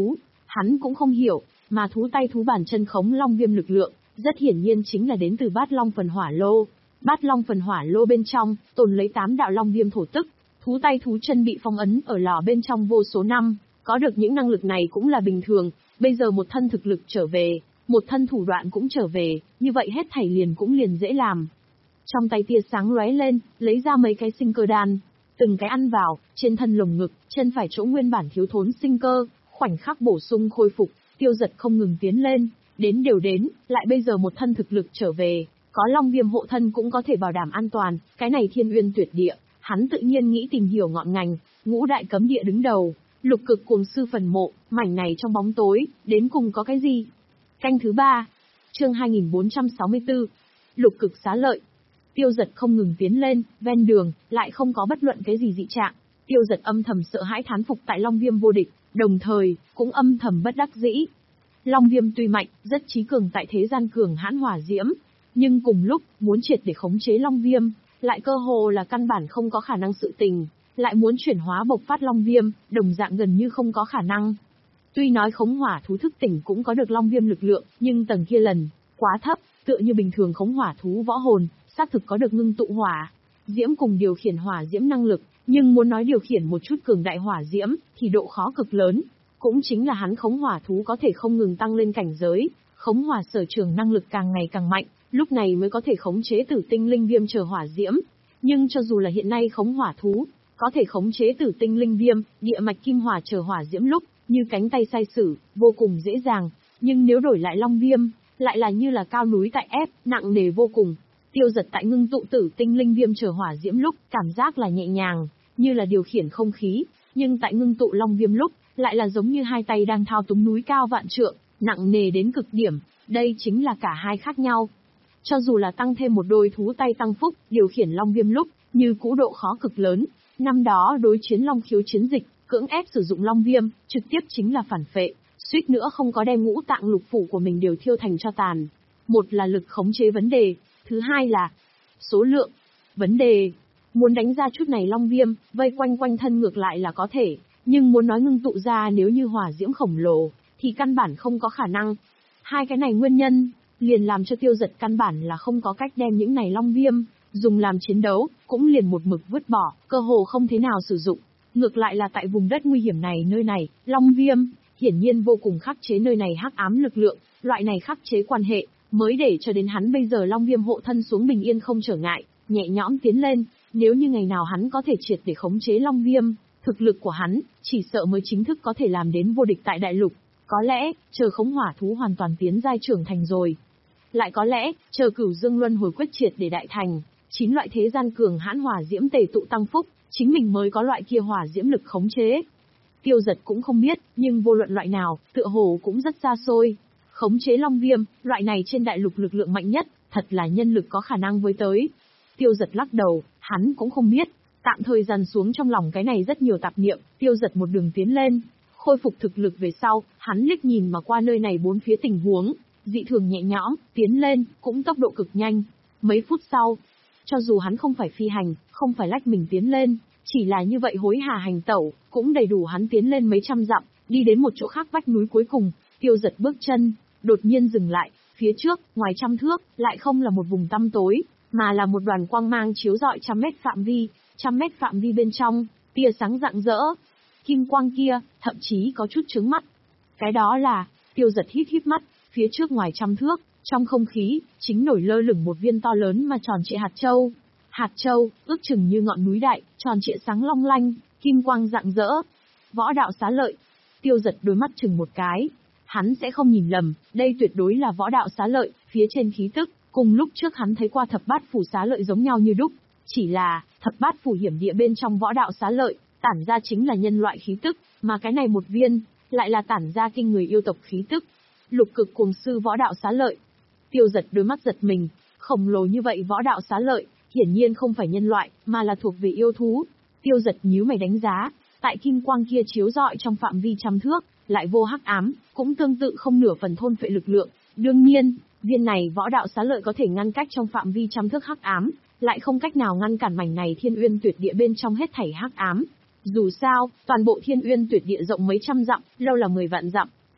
Hắn cũng không hiểu, mà thú tay thú bản chân khống long viêm lực lượng, rất hiển nhiên chính là đến từ bát long phần hỏa lô. Bát long phần hỏa lô bên trong, tồn lấy tám đạo long viêm thổ tức, thú tay thú chân bị phong ấn ở lò bên trong vô số năm, có được những năng lực này cũng là bình thường, bây giờ một thân thực lực trở về, một thân thủ đoạn cũng trở về, như vậy hết thảy liền cũng liền dễ làm. Trong tay tia sáng lóe lên, lấy ra mấy cái sinh cơ đan, từng cái ăn vào, trên thân lồng ngực, chân phải chỗ nguyên bản thiếu thốn sinh cơ, khoảnh khắc bổ sung khôi phục, Tiêu Dật không ngừng tiến lên, đến đều đến, lại bây giờ một thân thực lực trở về, có long viêm hộ thân cũng có thể bảo đảm an toàn, cái này thiên uyên tuyệt địa, hắn tự nhiên nghĩ tìm hiểu ngọn ngành, ngũ đại cấm địa đứng đầu, lục cực cuồng sư phần mộ, mảnh này trong bóng tối, đến cùng có cái gì? Canh thứ ba, chương hai nghìn bốn trăm sáu mươi tư, lục cực xá lợi. Tiêu Dật không ngừng tiến lên, ven đường, lại không có bất luận cái gì dị trạng. Tiêu Dật âm thầm sợ hãi thán phục tại Long Viêm vô địch, đồng thời, cũng âm thầm bất đắc dĩ. Long Viêm tuy mạnh, rất trí cường tại thế gian cường hãn hỏa diễm, nhưng cùng lúc, muốn triệt để khống chế Long Viêm, lại cơ hồ là căn bản không có khả năng sự tình, lại muốn chuyển hóa bộc phát Long Viêm, đồng dạng gần như không có khả năng. Tuy nói khống hỏa thú thức tỉnh cũng có được Long Viêm lực lượng, nhưng tầng kia lần, quá thấp, tựa như bình thường khống hỏa thú võ hồn, xác thực có được ngưng tụ hỏa diễm cùng điều khiển hỏa diễm năng lực, nhưng muốn nói điều khiển một chút cường đại hỏa diễm, thì độ khó cực lớn. Cũng chính là hắn khống hỏa thú có thể không ngừng tăng lên cảnh giới, khống hỏa sở trường năng lực càng ngày càng mạnh, lúc này mới có thể khống chế tử tinh linh viêm chờ hỏa diễm. Nhưng cho dù là hiện nay khống hỏa thú, có thể khống chế tử tinh linh viêm, địa mạch kim hỏa chờ hỏa diễm lúc, như cánh tay sai sử, vô cùng dễ dàng, nhưng nếu đổi lại long viêm, lại là như là cao núi tại ép, nặng nề vô cùng. Tiêu Dật tại ngưng tụ tử tinh linh viêm chờ hỏa diễm lúc, cảm giác là nhẹ nhàng, như là điều khiển không khí, nhưng tại ngưng tụ long viêm lúc, lại là giống như hai tay đang thao túng núi cao vạn trượng, nặng nề đến cực điểm, đây chính là cả hai khác nhau. Cho dù là tăng thêm một đôi thú tay tăng phúc, điều khiển long viêm lúc, như cũ độ khó cực lớn. Năm đó đối chiến long khiếu chiến dịch, cưỡng ép sử dụng long viêm, trực tiếp chính là phản phệ, suýt nữa không có đem ngũ tạng lục phủ của mình đều thiêu thành tro tàn. Một là lực khống chế vấn đề, thứ hai là số lượng vấn đề. Muốn đánh ra chút này long viêm, vây quanh quanh thân ngược lại là có thể, nhưng muốn nói ngưng tụ ra nếu như hỏa diễm khổng lồ, thì căn bản không có khả năng. Hai cái này nguyên nhân, liền làm cho Tiêu Dật căn bản là không có cách đem những này long viêm dùng làm chiến đấu, cũng liền một mực vứt bỏ, cơ hồ không thế nào sử dụng. Ngược lại là tại vùng đất nguy hiểm này nơi này, long viêm, hiển nhiên vô cùng khắc chế nơi này hắc ám lực lượng, loại này khắc chế quan hệ, mới để cho đến hắn bây giờ long viêm hộ thân xuống bình yên không trở ngại, nhẹ nhõm tiến lên. Nếu như ngày nào hắn có thể triệt để khống chế long viêm, thực lực của hắn, chỉ sợ mới chính thức có thể làm đến vô địch tại đại lục. Có lẽ, chờ khống hỏa thú hoàn toàn tiến giai trưởng thành rồi. Lại có lẽ, chờ cửu dương luân hồi quyết triệt để đại thành, chín loại thế gian cường hãn hỏa diễm tề tụ tăng phúc, chính mình mới có loại kia hỏa diễm lực khống chế. Tiêu Dật cũng không biết, nhưng vô luận loại nào, tựa hồ cũng rất xa xôi. Khống chế long viêm, loại này trên đại lục lực lượng mạnh nhất, thật là nhân lực có khả năng với tới. Tiêu Dật lắc đầu, hắn cũng không biết, tạm thời dằn xuống trong lòng cái này rất nhiều tạp niệm, Tiêu Dật một đường tiến lên, khôi phục thực lực về sau, hắn liếc nhìn mà qua nơi này bốn phía tình huống, dị thường nhẹ nhõm, tiến lên, cũng tốc độ cực nhanh. Mấy phút sau, cho dù hắn không phải phi hành, không phải lách mình tiến lên, chỉ là như vậy hối hả hành tẩu, cũng đầy đủ hắn tiến lên mấy trăm dặm, đi đến một chỗ khác vách núi cuối cùng. Tiêu Dật bước chân, đột nhiên dừng lại, phía trước, ngoài trăm thước, lại không là một vùng tăm tối, mà là một đoàn quang mang chiếu rọi trăm mét phạm vi, trăm mét phạm vi bên trong, tia sáng rạng rỡ. Kim quang kia, thậm chí có chút chướng mắt. Cái đó là, Tiêu Dật hít hít mắt, phía trước ngoài trăm thước, trong không khí, chính nổi lơ lửng một viên to lớn mà tròn trịa hạt châu. Hạt châu, ước chừng như ngọn núi đại, tròn trịa sáng long lanh, kim quang rạng rỡ. Võ đạo xá lợi. Tiêu Dật đôi mắt chừng một cái. Hắn sẽ không nhìn lầm, đây tuyệt đối là võ đạo xá lợi, phía trên khí tức, cùng lúc trước hắn thấy qua thập bát phủ xá lợi giống nhau như đúc. Chỉ là, thập bát phủ hiểm địa bên trong võ đạo xá lợi, tản ra chính là nhân loại khí tức, mà cái này một viên, lại là tản ra kinh người yêu tộc khí tức. Lục cực cuồng sư võ đạo xá lợi. Tiêu Dật đôi mắt giật mình, khổng lồ như vậy võ đạo xá lợi, hiển nhiên không phải nhân loại, mà là thuộc về yêu thú. Tiêu Dật nhíu mày đánh giá, tại kim quang kia chiếu rọi trong phạm vi trăm thước, lại vô hắc ám, cũng tương tự không nửa phần thôn phệ lực lượng. Đương nhiên, viên này võ đạo xá lợi có thể ngăn cách trong phạm vi trăm thước hắc ám, lại không cách nào ngăn cản mảnh này thiên uyên tuyệt địa bên trong hết thảy hắc ám. Dù sao, toàn bộ thiên uyên tuyệt địa rộng mấy trăm dặm, lâu là mười vạn dặm,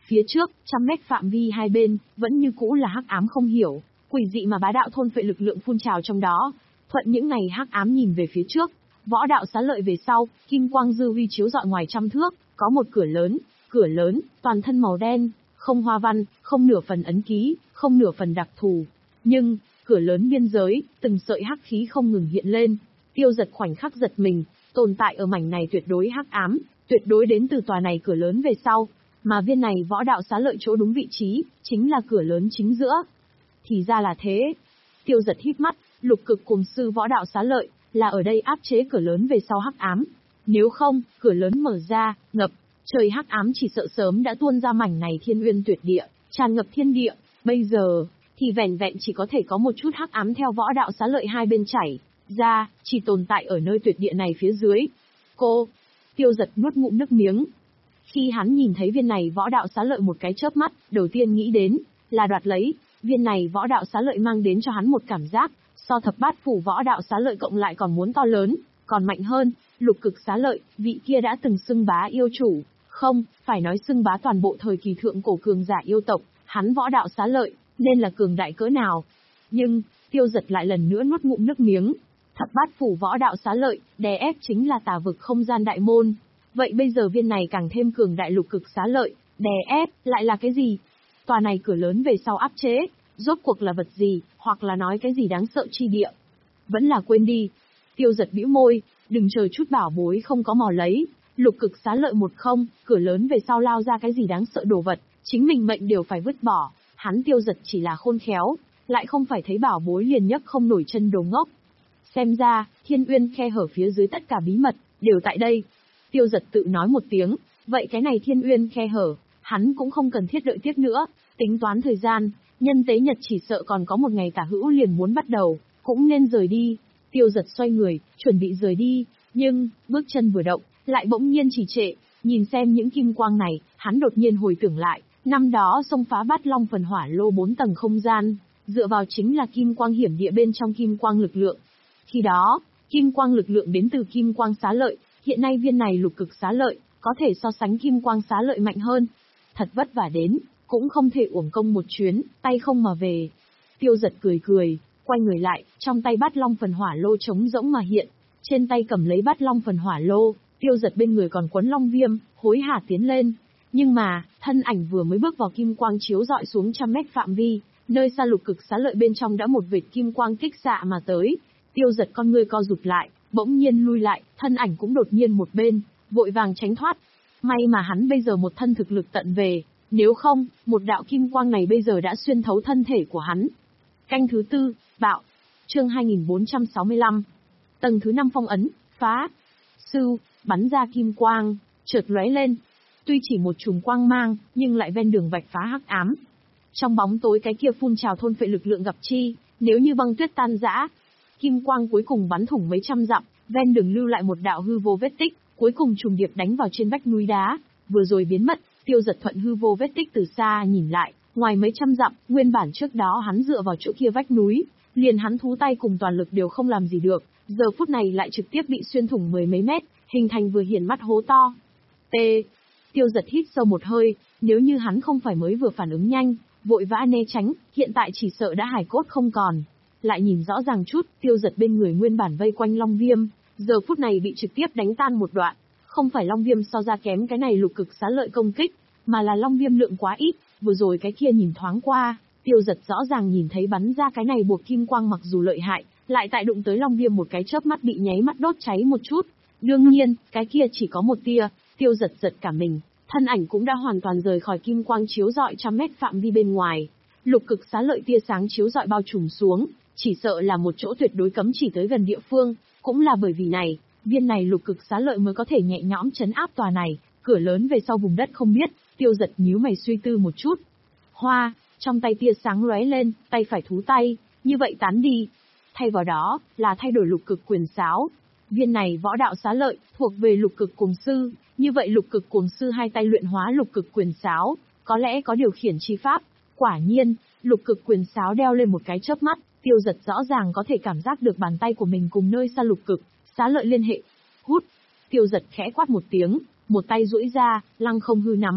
Phía trước, trăm mét phạm vi hai bên, vẫn như cũ là hắc ám không hiểu, quỷ dị mà bá đạo thôn phệ lực lượng phun trào trong đó. Thuận những ngày hắc ám nhìn về phía trước, võ đạo xá lợi về sau, kim quang dư huy chiếu rọi ngoài trăm thước, có một cửa lớn, cửa lớn, toàn thân màu đen, không hoa văn, không nửa phần ấn ký, không nửa phần đặc thù. Nhưng, cửa lớn biên giới, từng sợi hắc khí không ngừng hiện lên. Tiêu Giật khoảnh khắc giật mình, tồn tại ở mảnh này tuyệt đối hắc ám, tuyệt đối đến từ tòa này cửa lớn về sau. Mà viên này võ đạo xá lợi chỗ đúng vị trí, chính là cửa lớn chính giữa. Thì ra là thế. Tiêu Giật hít mắt, lục cực cùng sư võ đạo xá lợi, là ở đây áp chế cửa lớn về sau hắc ám. Nếu không, cửa lớn mở ra, ngập, trời hắc ám chỉ sợ sớm đã tuôn ra mảnh này thiên uyên tuyệt địa, tràn ngập thiên địa. Bây giờ, thì vẻn vẹn chỉ có thể có một chút hắc ám theo võ đạo xá lợi hai bên chảy ra, chỉ tồn tại ở nơi tuyệt địa này phía dưới. Cô, Tiêu Giật nuốt ngụm nước miếng. Khi hắn nhìn thấy viên này võ đạo xá lợi một cái chớp mắt, đầu tiên nghĩ đến là đoạt lấy. Viên này võ đạo xá lợi mang đến cho hắn một cảm giác, so thập bát phủ võ đạo xá lợi cộng lại còn muốn to lớn, còn mạnh hơn. Lục cực xá lợi, vị kia đã từng xưng bá yêu chủ, không, phải nói xưng bá toàn bộ thời kỳ thượng cổ cường giả yêu tộc, hắn võ đạo xá lợi, nên là cường đại cỡ nào. Nhưng, Tiêu Giật lại lần nữa nuốt ngụm nước miếng. Thập bát phủ võ đạo xá lợi, đè ép chính là tà vực không gian đại môn. Vậy bây giờ viên này càng thêm cường đại lục cực xá lợi, đè ép, lại là cái gì? Tòa này cửa lớn về sau áp chế, rốt cuộc là vật gì, hoặc là nói cái gì đáng sợ chi địa? Vẫn là quên đi. Tiêu Giật bĩu môi, đừng chờ chút bảo bối không có mò lấy. Lục cực xá lợi một không, cửa lớn về sau lao ra cái gì đáng sợ đồ vật, chính mình mệnh đều phải vứt bỏ. Hắn Tiêu Giật chỉ là khôn khéo, lại không phải thấy bảo bối liền nhấc không nổi chân đồ ngốc. Xem ra, thiên uyên khe hở phía dưới tất cả bí mật, đều tại đây. Tiêu Giật tự nói một tiếng, vậy cái này thiên uyên khe hở, hắn cũng không cần thiết đợi tiếp nữa, tính toán thời gian, nhân tế nhật chỉ sợ còn có một ngày tả hữu liền muốn bắt đầu, cũng nên rời đi. Tiêu Giật xoay người, chuẩn bị rời đi, nhưng, bước chân vừa động, lại bỗng nhiên trì trệ, nhìn xem những kim quang này, hắn đột nhiên hồi tưởng lại, năm đó xông phá bát long phần hỏa lô bốn tầng không gian, dựa vào chính là kim quang hiểm địa bên trong kim quang lực lượng. Khi đó, kim quang lực lượng đến từ kim quang xá lợi, hiện nay viên này lục cực xá lợi, có thể so sánh kim quang xá lợi mạnh hơn. Thật vất vả đến, cũng không thể uổng công một chuyến, tay không mà về. Tiêu Giật cười cười, quay người lại, trong tay bát long phần hỏa lô trống rỗng mà hiện, trên tay cầm lấy bát long phần hỏa lô, Tiêu Giật bên người còn quấn long viêm, hối hả tiến lên. Nhưng mà, thân ảnh vừa mới bước vào kim quang chiếu dọi xuống trăm mét phạm vi, nơi xa lục cực xá lợi bên trong đã một vệt kim quang kích xạ mà tới. Tiêu Giật con ngươi co rụt lại, bỗng nhiên lui lại, thân ảnh cũng đột nhiên một bên, vội vàng tránh thoát. May mà hắn bây giờ một thân thực lực tận về, nếu không, một đạo kim quang này bây giờ đã xuyên thấu thân thể của hắn. Canh thứ tư, bạo. Chương hai nghìn bốn trăm sáu mươi lăm. Tầng thứ năm phong ấn, phá. Sư, bắn ra kim quang, chợt lóe lên. Tuy chỉ một chùm quang mang, nhưng lại ven đường vạch phá hắc ám. Trong bóng tối cái kia phun trào thôn phệ lực lượng gặp chi, nếu như băng tuyết tan rã. Kim quang cuối cùng bắn thủng mấy trăm dặm, ven đường lưu lại một đạo hư vô vết tích, cuối cùng trùng điệp đánh vào trên vách núi đá, vừa rồi biến mất. Tiêu Giật thuận hư vô vết tích từ xa nhìn lại, ngoài mấy trăm dặm, nguyên bản trước đó hắn dựa vào chỗ kia vách núi, liền hắn thú tay cùng toàn lực đều không làm gì được, giờ phút này lại trực tiếp bị xuyên thủng mười mấy mét, hình thành vừa hiển mắt hố to. T. Tiêu Giật hít sâu một hơi, nếu như hắn không phải mới vừa phản ứng nhanh, vội vã né tránh, hiện tại chỉ sợ đã hài cốt không còn. Lại nhìn rõ ràng chút, Tiêu Giật bên người nguyên bản vây quanh long viêm, giờ phút này bị trực tiếp đánh tan một đoạn. Không phải long viêm so ra kém cái này lục cực xá lợi công kích, mà là long viêm lượng quá ít, vừa rồi cái kia nhìn thoáng qua, Tiêu Giật rõ ràng nhìn thấy bắn ra cái này buộc kim quang mặc dù lợi hại, lại tại đụng tới long viêm một cái chớp mắt bị nháy mắt đốt cháy một chút. Đương nhiên, cái kia chỉ có một tia, Tiêu Giật giật cả mình, thân ảnh cũng đã hoàn toàn rời khỏi kim quang chiếu rọi trăm mét phạm vi bên ngoài. Lục cực xá lợi tia sáng chiếu rọi bao trùm xuống, chỉ sợ là một chỗ tuyệt đối cấm chỉ tới gần địa phương, cũng là bởi vì này, viên này lục cực xá lợi mới có thể nhẹ nhõm trấn áp tòa này, cửa lớn về sau vùng đất không biết. Tiêu Giật nhíu mày suy tư một chút. Hoa, trong tay tia sáng lóe lên, tay phải thú tay, như vậy tán đi. Thay vào đó, là thay đổi lục cực quyền sáo. Viên này võ đạo xá lợi, thuộc về lục cực cuồng sư, như vậy lục cực cuồng sư hai tay luyện hóa lục cực quyền sáo, có lẽ có điều khiển chi pháp. Quả nhiên, lục cực quyền sáo đeo lên một cái chớp mắt, Tiêu Giật rõ ràng có thể cảm giác được bàn tay của mình cùng nơi xa lục cực xá lợi liên hệ. Hút. Tiêu Giật khẽ quát một tiếng, một tay duỗi ra, lăng không hư nắm,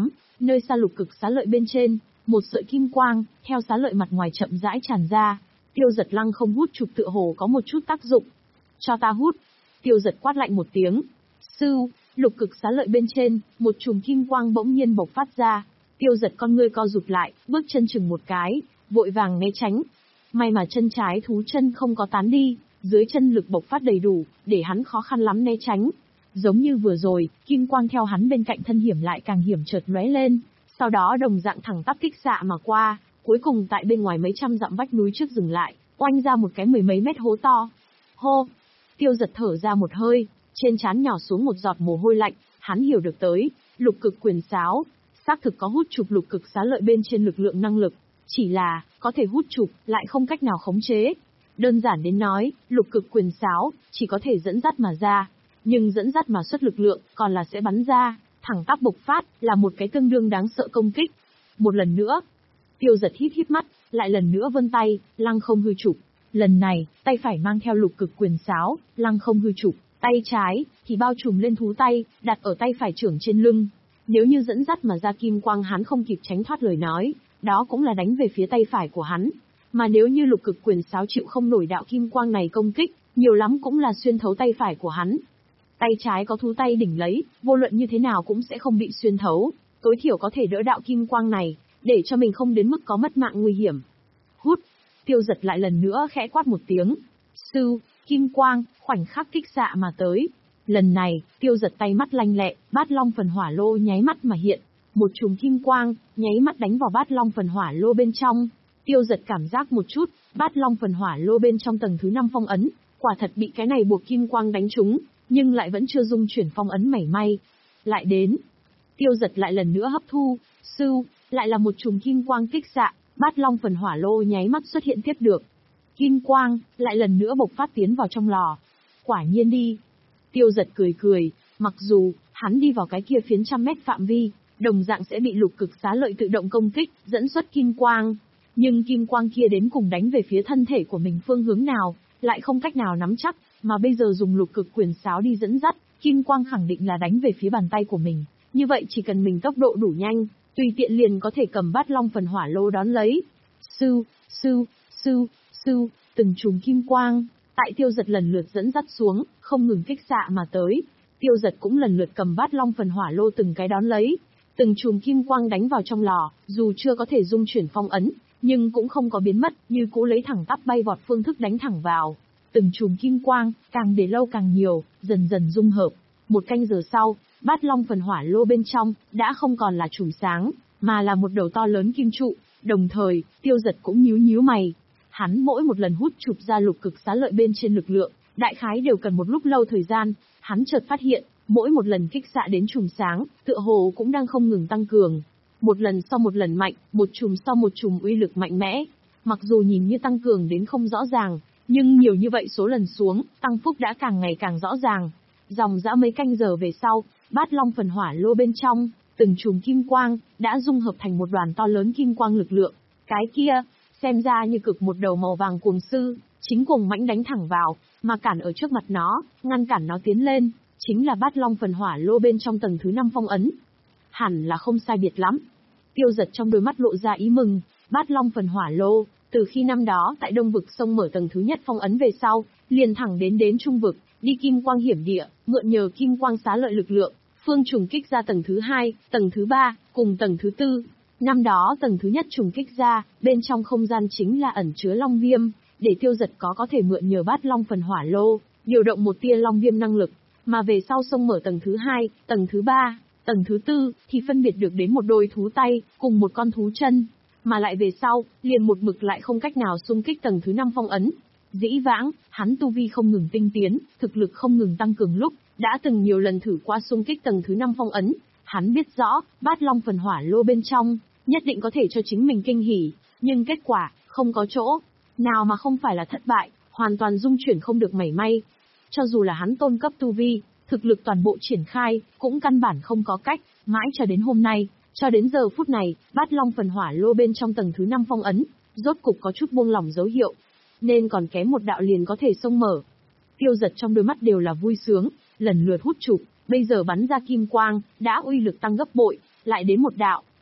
nơi xa lục cực xá lợi bên trên, một sợi kim quang, theo xá lợi mặt ngoài chậm rãi tràn ra. Tiêu Giật lăng không hút chụp tựa hồ có một chút tác dụng. Cho ta hút. Tiêu Giật quát lạnh một tiếng. Sưu, lục cực xá lợi bên trên, một chùm kim quang bỗng nhiên bộc phát ra. Tiêu Giật con ngươi co rụt lại, bước chân chừng một cái, vội vàng né tránh. May mà chân trái thú chân không có tán đi, dưới chân lực bộc phát đầy đủ, để hắn khó khăn lắm né tránh. Giống như vừa rồi, kim quang theo hắn bên cạnh thân hiểm lại càng hiểm chợt lóe lên, sau đó đồng dạng thẳng tắp kích xạ mà qua, cuối cùng tại bên ngoài mấy trăm dặm vách núi trước dừng lại, oanh ra một cái mười mấy mét hố to. Hô! Tiêu Giật thở ra một hơi, trên trán nhỏ xuống một giọt mồ hôi lạnh, hắn hiểu được tới, lục cực quyền sáo, xác thực có hút chụp lục cực xá lợi bên trên lực lượng năng lực, chỉ là, có thể hút chụp, lại không cách nào khống chế. Đơn giản đến nói, lục cực quyền sáo, chỉ có thể dẫn dắt mà ra, nhưng dẫn dắt mà xuất lực lượng, còn là sẽ bắn ra, thẳng tắp bộc phát, là một cái tương đương đáng sợ công kích. Một lần nữa, Tiêu Giật híp híp mắt, lại lần nữa vươn tay, lăng không hư chụp. Lần này, tay phải mang theo lục cực quyền sáo, lăng không hư chụp, tay trái, thì bao trùm lên thú tay, đặt ở tay phải trưởng trên lưng. Nếu như dẫn dắt mà ra kim quang hắn không kịp tránh thoát lời nói, đó cũng là đánh về phía tay phải của hắn. Mà nếu như lục cực quyền sáo chịu không nổi đạo kim quang này công kích, nhiều lắm cũng là xuyên thấu tay phải của hắn. Tay trái có thú tay đỉnh lấy, vô luận như thế nào cũng sẽ không bị xuyên thấu, tối thiểu có thể đỡ đạo kim quang này, để cho mình không đến mức có mất mạng nguy hiểm. Hút! Tiêu Giật lại lần nữa khẽ quát một tiếng. Sưu, kim quang, khoảnh khắc kích xạ mà tới. Lần này, Tiêu Giật tay mắt lanh lẹ, bát long phần hỏa lô nháy mắt mà hiện. Một chùm kim quang, nháy mắt đánh vào bát long phần hỏa lô bên trong. Tiêu Giật cảm giác một chút, bát long phần hỏa lô bên trong tầng thứ năm phong ấn, quả thật bị cái này buộc kim quang đánh trúng, nhưng lại vẫn chưa dung chuyển phong ấn mảy may. Lại đến. Tiêu Giật lại lần nữa hấp thu, sưu, lại là một chùm kim quang kích xạ, bát long phần hỏa lô nháy mắt xuất hiện tiếp được. Kim quang, lại lần nữa bộc phát tiến vào trong lò. Quả nhiên đi. Tiêu Giật cười cười, mặc dù, hắn đi vào cái kia phiến trăm mét phạm vi, đồng dạng sẽ bị lục cực xá lợi tự động công kích, dẫn xuất kim quang. Nhưng kim quang kia đến cùng đánh về phía thân thể của mình phương hướng nào, lại không cách nào nắm chắc, mà bây giờ dùng lục cực quyền sáo đi dẫn dắt, kim quang khẳng định là đánh về phía bàn tay của mình. Như vậy chỉ cần mình tốc độ đủ nhanh, tùy tiện liền có thể cầm bát long phần hỏa lô đón lấy. Sưu, sưu, sưu, sưu, từng chùm kim quang, tại Tiêu Giật lần lượt dẫn dắt xuống, không ngừng kích xạ mà tới. Tiêu Giật cũng lần lượt cầm bát long phần hỏa lô từng cái đón lấy. Từng chùm kim quang đánh vào trong lò, dù chưa có thể dung chuyển phong ấn, nhưng cũng không có biến mất, như cũ lấy thẳng tắp bay vọt phương thức đánh thẳng vào. Từng chùm kim quang, càng để lâu càng nhiều, dần dần dung hợp. Một canh giờ sau, bát long phần hỏa lô bên trong, đã không còn là chùm sáng, mà là một đầu to lớn kim trụ. Đồng thời, Tiêu Giật cũng nhíu nhíu mày. Hắn mỗi một lần hút chụp ra lục cực xá lợi bên trên lực lượng, đại khái đều cần một lúc lâu thời gian. Hắn chợt phát hiện, mỗi một lần kích xạ đến chùm sáng, tựa hồ cũng đang không ngừng tăng cường. Một lần sau một lần mạnh, một chùm sau một chùm uy lực mạnh mẽ. Mặc dù nhìn như tăng cường đến không rõ ràng, nhưng nhiều như vậy số lần xuống, tăng phúc đã càng ngày càng rõ ràng. Dòng dã mấy canh giờ về sau, bát long phần hỏa lô bên trong, từng chùm kim quang, đã dung hợp thành một đoàn to lớn kim quang lực lượng. Cái kia, xem ra như cực một đầu màu vàng cuồng sư, chính cuồng mãnh đánh thẳng vào, mà cản ở trước mặt nó, ngăn cản nó tiến lên, chính là bát long phần hỏa lô bên trong tầng thứ năm phong ấn. Hẳn là không sai biệt lắm. Tiêu Giật trong đôi mắt lộ ra ý mừng, bát long phần hỏa lô, từ khi năm đó tại Đông vực sông mở tầng thứ nhất phong ấn về sau, liền thẳng đến đến Trung vực, đi kim quang hiểm địa, mượn nhờ kim quang xá lợi lực lượng, phương trùng kích ra tầng thứ hai, tầng thứ ba, cùng tầng thứ tư. Năm đó tầng thứ nhất trùng kích ra, bên trong không gian chính là ẩn chứa long viêm, để Tiêu Giật có có thể mượn nhờ bát long phần hỏa lô, điều động một tia long viêm năng lực, mà về sau sông mở tầng thứ hai, tầng thứ ba, tầng thứ tư, thì phân biệt được đến một đôi thú tay, cùng một con thú chân, mà lại về sau, liền một mực lại không cách nào xung kích tầng thứ năm phong ấn. Dĩ vãng, hắn tu vi không ngừng tinh tiến, thực lực không ngừng tăng cường lúc, đã từng nhiều lần thử qua xung kích tầng thứ năm phong ấn, hắn biết rõ, bát long phần hỏa lô bên trong, nhất định có thể cho chính mình kinh hỉ, nhưng kết quả, không có chỗ nào mà không phải là thất bại, hoàn toàn dung chuyển không được mảy may. Cho dù là hắn tôn cấp tu vi, thực lực toàn bộ triển khai, cũng căn bản không có cách, mãi cho đến hôm nay, cho đến giờ phút này, bát long phần hỏa lô bên trong tầng thứ năm phong ấn, rốt cục có chút buông lỏng dấu hiệu, nên còn kém một đạo liền có thể xông mở. Tiêu Giật trong đôi mắt đều là vui sướng, lần lượt hút chụp, bây giờ bắn ra kim quang, đã uy lực tăng gấp bội, lại đến một đạo,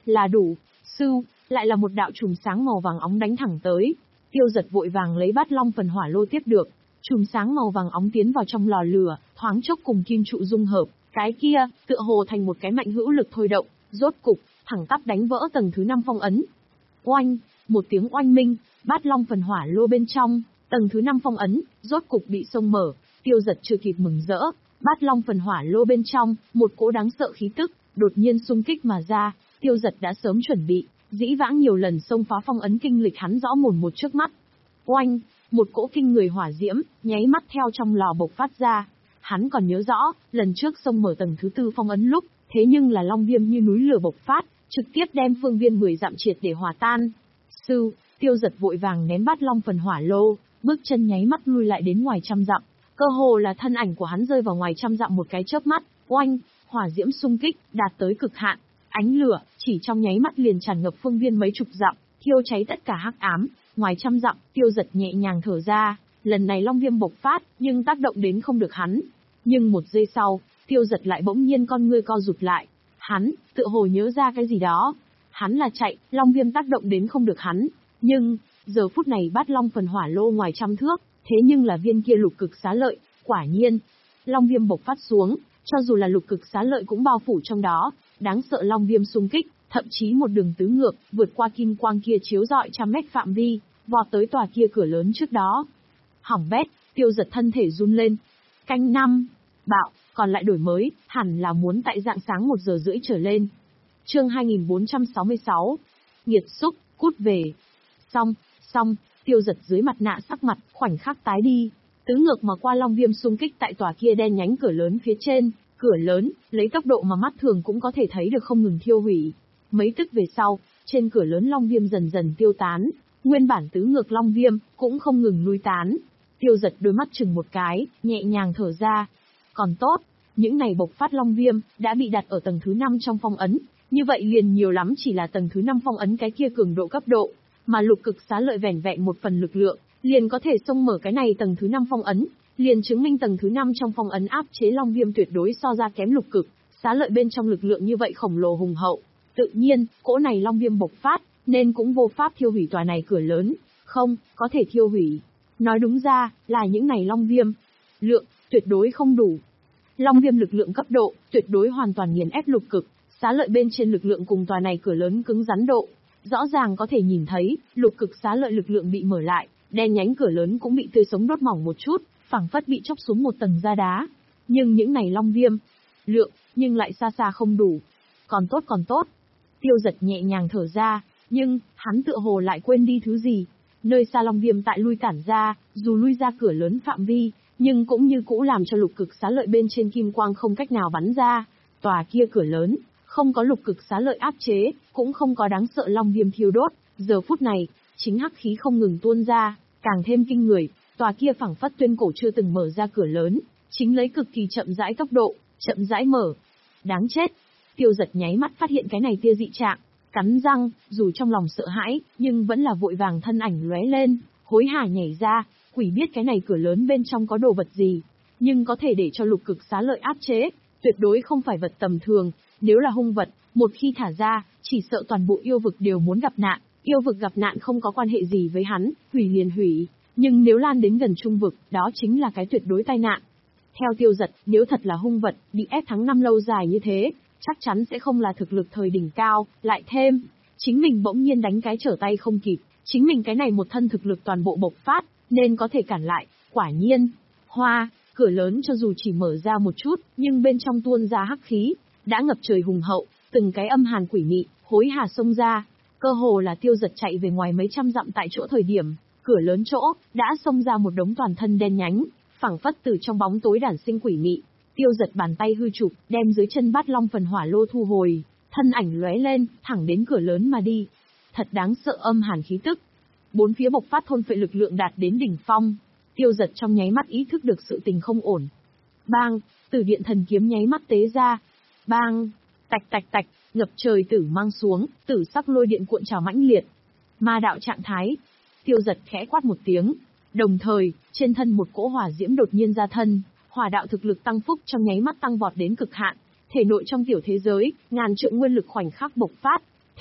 là đủ. Sư, lại là một đạo chùm sáng màu vàng óng đánh thẳng tới. Tiêu Giật vội vàng lấy bát long phần hỏa lô tiếp được. Chùm sáng màu vàng óng tiến vào trong lò lửa, thoáng chốc cùng kim trụ dung hợp. Cái kia, tựa hồ thành một cái mạnh hữu lực thôi động, rốt cục, thẳng tắp đánh vỡ tầng thứ năm phong ấn. Oanh, một tiếng oanh minh, bát long phần hỏa lô bên trong, tầng thứ năm phong ấn, rốt cục bị xông mở. Tiêu Giật chưa kịp mừng rỡ, bát long phần hỏa lô bên trong, một cỗ đáng sợ khí tức, đột nhiên xung kích mà ra. Tiêu Giật đã sớm chuẩn bị, dĩ vãng nhiều lần xông phá phong ấn kinh lịch hắn rõ mồn một trước mắt. Oanh, một cỗ kinh người hỏa diễm, nháy mắt theo trong lò bộc phát ra. Hắn còn nhớ rõ, lần trước xông mở tầng thứ tư phong ấn lúc, thế nhưng là long viêm như núi lửa bộc phát, trực tiếp đem phương viên mười dặm triệt để hòa tan. Sư, Tiêu Giật vội vàng ném bát long phần hỏa lô, bước chân nháy mắt lui lại đến ngoài trăm dặm. Cơ hồ là thân ảnh của hắn rơi vào ngoài trăm dặm một cái chớp mắt. Oanh, hỏa diễm xung kích, đạt tới cực hạn. Ánh lửa, chỉ trong nháy mắt liền tràn ngập phương viên mấy chục dặm, thiêu cháy tất cả hắc ám. Ngoài trăm dặm, Tiêu Giật nhẹ nhàng thở ra, lần này long viêm bộc phát, nhưng tác động đến không được hắn. Nhưng một giây sau, Tiêu Giật lại bỗng nhiên con ngươi co rụt lại. Hắn, tựa hồ nhớ ra cái gì đó. Hắn là chạy, long viêm tác động đến không được hắn. Nhưng, giờ phút này bát long phần hỏa lô ngoài trăm thước, thế nhưng là viên kia lục cực xá lợi, quả nhiên. Long viêm bộc phát xuống, cho dù là lục cực xá lợi cũng bao phủ trong đó, đáng sợ long viêm xung kích, thậm chí một đường tứ ngược, vượt qua kim quang kia chiếu rọi trăm mét phạm vi, vọt tới tòa kia cửa lớn trước đó. Hỏng bét, Tiêu Giật thân thể run lên. Canh năm, bạo, còn lại đổi mới, hẳn là muốn tại dạng sáng một giờ rưỡi trở lên. Chương hai nghìn bốn trăm sáu mươi sáu, nghiệt xúc, cút về. Xong, xong, Tiêu Giật dưới mặt nạ sắc mặt, khoảnh khắc tái đi. Tứ ngược mà qua long viêm xung kích tại tòa kia đen nhánh cửa lớn phía trên, cửa lớn, lấy tốc độ mà mắt thường cũng có thể thấy được không ngừng thiêu hủy. Mấy tức về sau, trên cửa lớn long viêm dần dần tiêu tán, nguyên bản tứ ngược long viêm cũng không ngừng lui tán. Tiêu Giật đôi mắt chừng một cái, nhẹ nhàng thở ra. Còn tốt, những này bộc phát long viêm đã bị đặt ở tầng thứ năm trong phong ấn, như vậy liền nhiều lắm chỉ là tầng thứ năm phong ấn cái kia cường độ cấp độ, mà lục cực xá lợi vẻn vẹn một phần lực lượng, liền có thể xông mở cái này tầng thứ năm phong ấn, liền chứng minh tầng thứ năm trong phong ấn áp chế long viêm tuyệt đối so ra kém lục cực xá lợi bên trong lực lượng như vậy khổng lồ hùng hậu. Tự nhiên, cỗ này long viêm bộc phát, nên cũng vô pháp thiêu hủy tòa này cửa lớn, không, có thể thiêu hủy. Nói đúng ra, là những này long viêm lượng, tuyệt đối không đủ. Long viêm lực lượng cấp độ, tuyệt đối hoàn toàn nghiền ép lục cực xá lợi bên trên lực lượng cùng tòa này cửa lớn cứng rắn độ. Rõ ràng có thể nhìn thấy, lục cực xá lợi lực lượng bị mở lại, đen nhánh cửa lớn cũng bị tươi sống đốt mỏng một chút, phảng phất bị chóc xuống một tầng da đá. Nhưng những này long viêm lượng, nhưng lại xa xa không đủ. Còn tốt còn tốt. Tiêu Giật nhẹ nhàng thở ra, nhưng, hắn tựa hồ lại quên đi thứ gì. Nơi xa long viêm tại lui tản ra, dù lui ra cửa lớn phạm vi, nhưng cũng như cũ làm cho lục cực xá lợi bên trên kim quang không cách nào bắn ra. Tòa kia cửa lớn, không có lục cực xá lợi áp chế, cũng không có đáng sợ long viêm thiêu đốt. Giờ phút này, chính hắc khí không ngừng tuôn ra, càng thêm kinh người. Tòa kia phảng phất tuyên cổ chưa từng mở ra cửa lớn, chính lấy cực kỳ chậm rãi tốc độ, chậm rãi mở. Đáng chết. Tiêu Giật nháy mắt phát hiện cái này tia dị trạng, cắn răng, dù trong lòng sợ hãi, nhưng vẫn là vội vàng thân ảnh lóe lên, hối hả nhảy ra. Quỷ biết cái này cửa lớn bên trong có đồ vật gì, nhưng có thể để cho lục cực xá lợi áp chế, tuyệt đối không phải vật tầm thường. Nếu là hung vật, một khi thả ra, chỉ sợ toàn bộ yêu vực đều muốn gặp nạn. Yêu vực gặp nạn không có quan hệ gì với hắn, hủy liền hủy. Nhưng nếu lan đến gần trung vực, đó chính là cái tuyệt đối tai nạn. Theo Tiêu Giật, nếu thật là hung vật, bị ép tháng năm lâu dài như thế, chắc chắn sẽ không là thực lực thời đỉnh cao, lại thêm, chính mình bỗng nhiên đánh cái trở tay không kịp, chính mình cái này một thân thực lực toàn bộ bộc phát, nên có thể cản lại. Quả nhiên, hoa, cửa lớn cho dù chỉ mở ra một chút, nhưng bên trong tuôn ra hắc khí, đã ngập trời hùng hậu, từng cái âm hàn quỷ mị, hối hả xông ra. Cơ hồ là Tiêu Giật chạy về ngoài mấy trăm dặm tại chỗ thời điểm, cửa lớn chỗ, đã xông ra một đống toàn thân đen nhánh, phảng phất từ trong bóng tối đản sinh quỷ mị. Tiêu Giật bàn tay hư chụp, đem dưới chân bát long phần hỏa lô thu hồi, thân ảnh lóe lên, thẳng đến cửa lớn mà đi. Thật đáng sợ âm hàn khí tức. Bốn phía bộc phát thôn phệ lực lượng đạt đến đỉnh phong. Tiêu Giật trong nháy mắt ý thức được sự tình không ổn. Bang, Tử Điện Thần Kiếm nháy mắt tế ra. Bang, tạch tạch tạch, ngập trời tử mang xuống, tử sắc lôi điện cuộn trào mãnh liệt. Ma đạo trạng thái. Tiêu Giật khẽ quát một tiếng, đồng thời, trên thân một cỗ hỏa diễm đột nhiên ra thân, hỏa đạo thực lực tăng phúc trong nháy mắt tăng vọt đến cực hạn, thể nội trong tiểu thế giới, ngàn trượng nguyên lực khoảnh khắc bộc phát,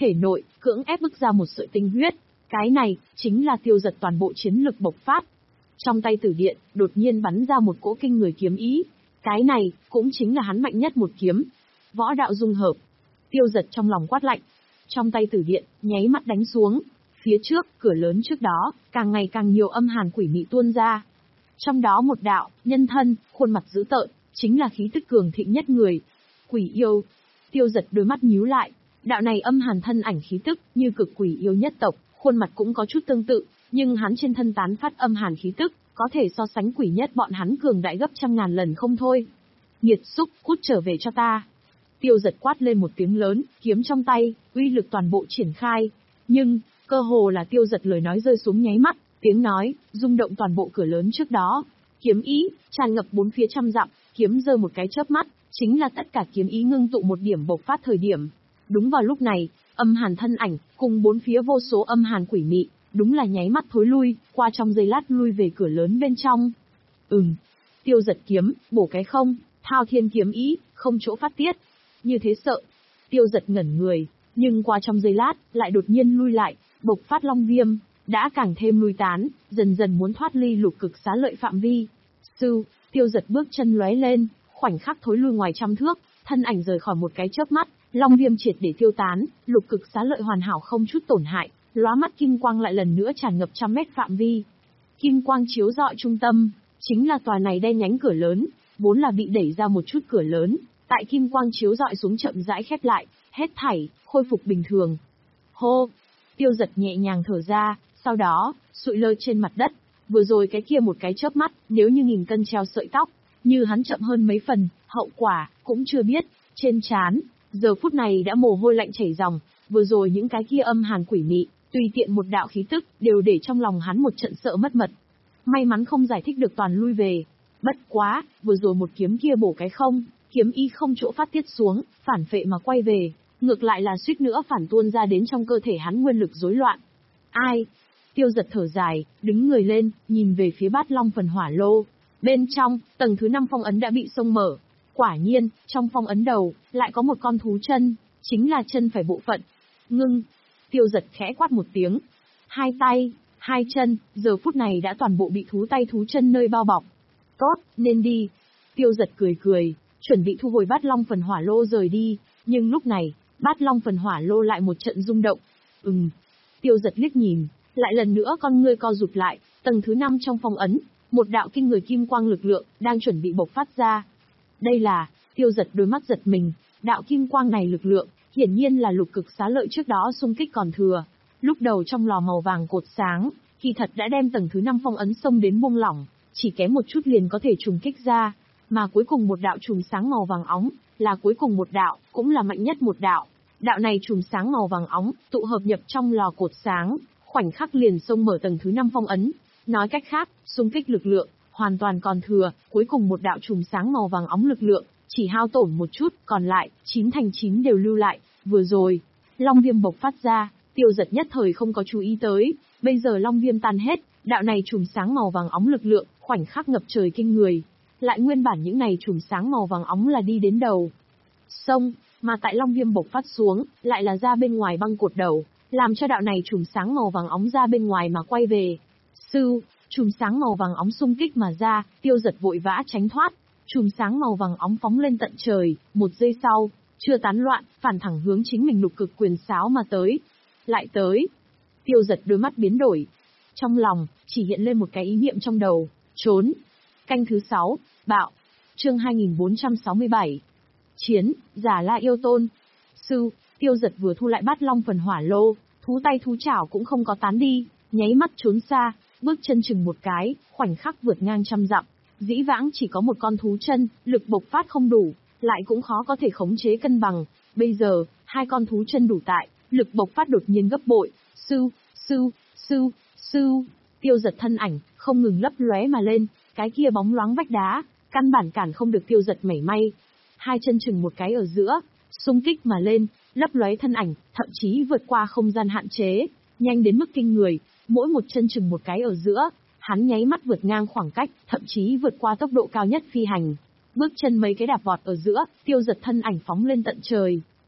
thể nội, cưỡng ép bức ra một sợi tinh huyết. Cái này, chính là tiêu giật toàn bộ chiến lực bộc phát. Trong tay tử điện, đột nhiên bắn ra một cỗ kinh người kiếm ý. Cái này, cũng chính là hắn mạnh nhất một kiếm. Võ đạo dung hợp. Tiêu giật trong lòng quát lạnh. Trong tay tử điện, nháy mắt đánh xuống. Phía trước, cửa lớn trước đó, càng ngày càng nhiều âm hàn quỷ mị tuôn ra. Trong đó một đạo, nhân thân, khuôn mặt dữ tợn, chính là khí tức cường thịnh nhất người. Quỷ yêu. Tiêu giật đôi mắt nhíu lại. Đạo này âm hàn thân ảnh khí tức, như cực quỷ yêu nhất tộc, khuôn mặt cũng có chút tương tự, nhưng hắn trên thân tán phát âm hàn khí tức, có thể so sánh quỷ nhất bọn hắn cường đại gấp trăm ngàn lần không thôi. Nghiệt xúc, cút trở về cho ta. Tiêu giật quát lên một tiếng lớn, kiếm trong tay, uy lực toàn bộ triển khai. Nhưng, cơ hồ là tiêu giật lời nói rơi xuống nháy mắt, tiếng nói, rung động toàn bộ cửa lớn trước đó. Kiếm ý, tràn ngập bốn phía trăm dặm, kiếm giơ một cái chớp mắt, chính là tất cả kiếm ý ngưng tụ một điểm bộc phát thời điểm. Đúng vào lúc này, âm hàn thân ảnh, cùng bốn phía vô số âm hàn quỷ mị, đúng là nháy mắt thối lui, qua trong giây lát lui về cửa lớn bên trong. Ừm, tiêu giật kiếm, bổ cái không, thao thiên kiếm ý, không chỗ phát tiết. Như thế sợ, tiêu giật ngẩn người, nhưng qua trong giây lát, lại đột nhiên lui lại, bộc phát long viêm, đã càng thêm lui tán, dần dần muốn thoát ly lục cực xá lợi phạm vi. Sư, tiêu giật bước chân lóe lên, khoảnh khắc thối lui ngoài trăm thước, thân ảnh rời khỏi một cái chớp mắt, long viêm triệt để tiêu tán, lục cực xá lợi hoàn hảo không chút tổn hại, lóa mắt kim quang lại lần nữa tràn ngập trăm mét phạm vi. Kim quang chiếu rọi trung tâm, chính là tòa này đen nhánh cửa lớn, vốn là bị đẩy ra một chút cửa lớn, tại kim quang chiếu rọi xuống chậm rãi khép lại, hết thảy khôi phục bình thường. Hô, tiêu giật nhẹ nhàng thở ra, sau đó sụi lơ trên mặt đất. Vừa rồi cái kia một cái chớp mắt, nếu như nghìn cân treo sợi tóc, như hắn chậm hơn mấy phần, hậu quả cũng chưa biết. Trên trán, giờ phút này đã mồ hôi lạnh chảy ròng. Vừa rồi những cái kia âm hàn quỷ mị, tùy tiện một đạo khí tức, đều để trong lòng hắn một trận sợ mất mật. May mắn không giải thích được toàn lui về. Bất quá, vừa rồi một kiếm kia bổ cái không, kiếm y không chỗ phát tiết xuống, phản phệ mà quay về, ngược lại là suýt nữa phản tuôn ra đến trong cơ thể hắn nguyên lực rối loạn. Ai? Tiêu giật thở dài, đứng người lên, nhìn về phía bát long phần hỏa lô. Bên trong, tầng thứ năm phong ấn đã bị xông mở. Quả nhiên, trong phong ấn đầu, lại có một con thú chân, chính là chân phải bộ phận. Ngưng. Tiêu giật khẽ quát một tiếng. Hai tay, hai chân, giờ phút này đã toàn bộ bị thú tay thú chân nơi bao bọc. Tốt, nên đi. Tiêu giật cười cười, chuẩn bị thu hồi bát long phần hỏa lô rời đi, nhưng lúc này, bát long phần hỏa lô lại một trận rung động. Ừm. Tiêu giật liếc nhìn, lại lần nữa con ngươi co rụt lại, tầng thứ năm trong phong ấn, một đạo kinh người kim quang lực lượng, đang chuẩn bị bộc phát ra. Đây là, tiêu giật đôi mắt giật mình, đạo kim quang này lực lượng, hiển nhiên là lục cực xá lợi trước đó xung kích còn thừa. Lúc đầu trong lò màu vàng cột sáng, kỳ thật đã đem tầng thứ năm phong ấn xông đến buông lỏng, chỉ kém một chút liền có thể trùng kích ra, mà cuối cùng một đạo chùm sáng màu vàng óng, là cuối cùng một đạo, cũng là mạnh nhất một đạo. Đạo này chùm sáng màu vàng óng, tụ hợp nhập trong lò cột sáng, khoảnh khắc liền xông mở tầng thứ năm phong ấn. Nói cách khác, xung kích lực lượng, hoàn toàn còn thừa, cuối cùng một đạo chùm sáng màu vàng óng lực lượng, chỉ hao tổn một chút, còn lại, chín thành chín đều lưu lại. Vừa rồi, long viêm bộc phát ra, tiêu giật nhất thời không có chú ý tới, bây giờ long viêm tan hết, đạo này chùm sáng màu vàng óng lực lượng, khoảnh khắc ngập trời kinh người. Lại nguyên bản những này chùm sáng màu vàng óng là đi đến đầu sông, mà tại long viêm bộc phát xuống, lại là ra bên ngoài băng cột đầu, làm cho đạo này chùm sáng màu vàng óng ra bên ngoài mà quay về. Sư, chùm sáng màu vàng óng xung kích mà ra, tiêu giật vội vã tránh thoát, chùm sáng màu vàng óng phóng lên tận trời, một giây sau, chưa tán loạn, phản thẳng hướng chính mình lục cực quyền sáo mà tới. Lại tới. Tiêu giật đôi mắt biến đổi. Trong lòng, chỉ hiện lên một cái ý niệm trong đầu, trốn. Canh thứ sáu, bạo. Chương hai nghìn bốn trăm sáu mươi bảy. Chiến, giả la yêu tôn. Sư, tiêu giật vừa thu lại bát long phần hỏa lô, thú tay thú chảo cũng không có tán đi, nháy mắt trốn xa, bước chân chừng một cái, khoảnh khắc vượt ngang trăm dặm. Dĩ vãng chỉ có một con thú chân, lực bộc phát không đủ, lại cũng khó có thể khống chế cân bằng. Bây giờ, hai con thú chân đủ tại, lực bộc phát đột nhiên gấp bội. Sư, sư, sư, sư. Tiêu giật thân ảnh, không ngừng lấp lóe mà lên, cái kia bóng loáng vách đá, căn bản cản không được tiêu giật mảy may. Hai chân chừng một cái ở giữa, xung kích mà lên, lấp lóe thân ảnh, thậm chí vượt qua không gian hạn chế, nhanh đến mức kinh người, mỗi một chân chừng một cái ở giữa, hắn nháy mắt vượt ngang khoảng cách, thậm chí vượt qua tốc độ cao nhất phi hành. Bước chân mấy cái đạp vọt ở giữa, tiêu giật thân ảnh phóng lên tận trời,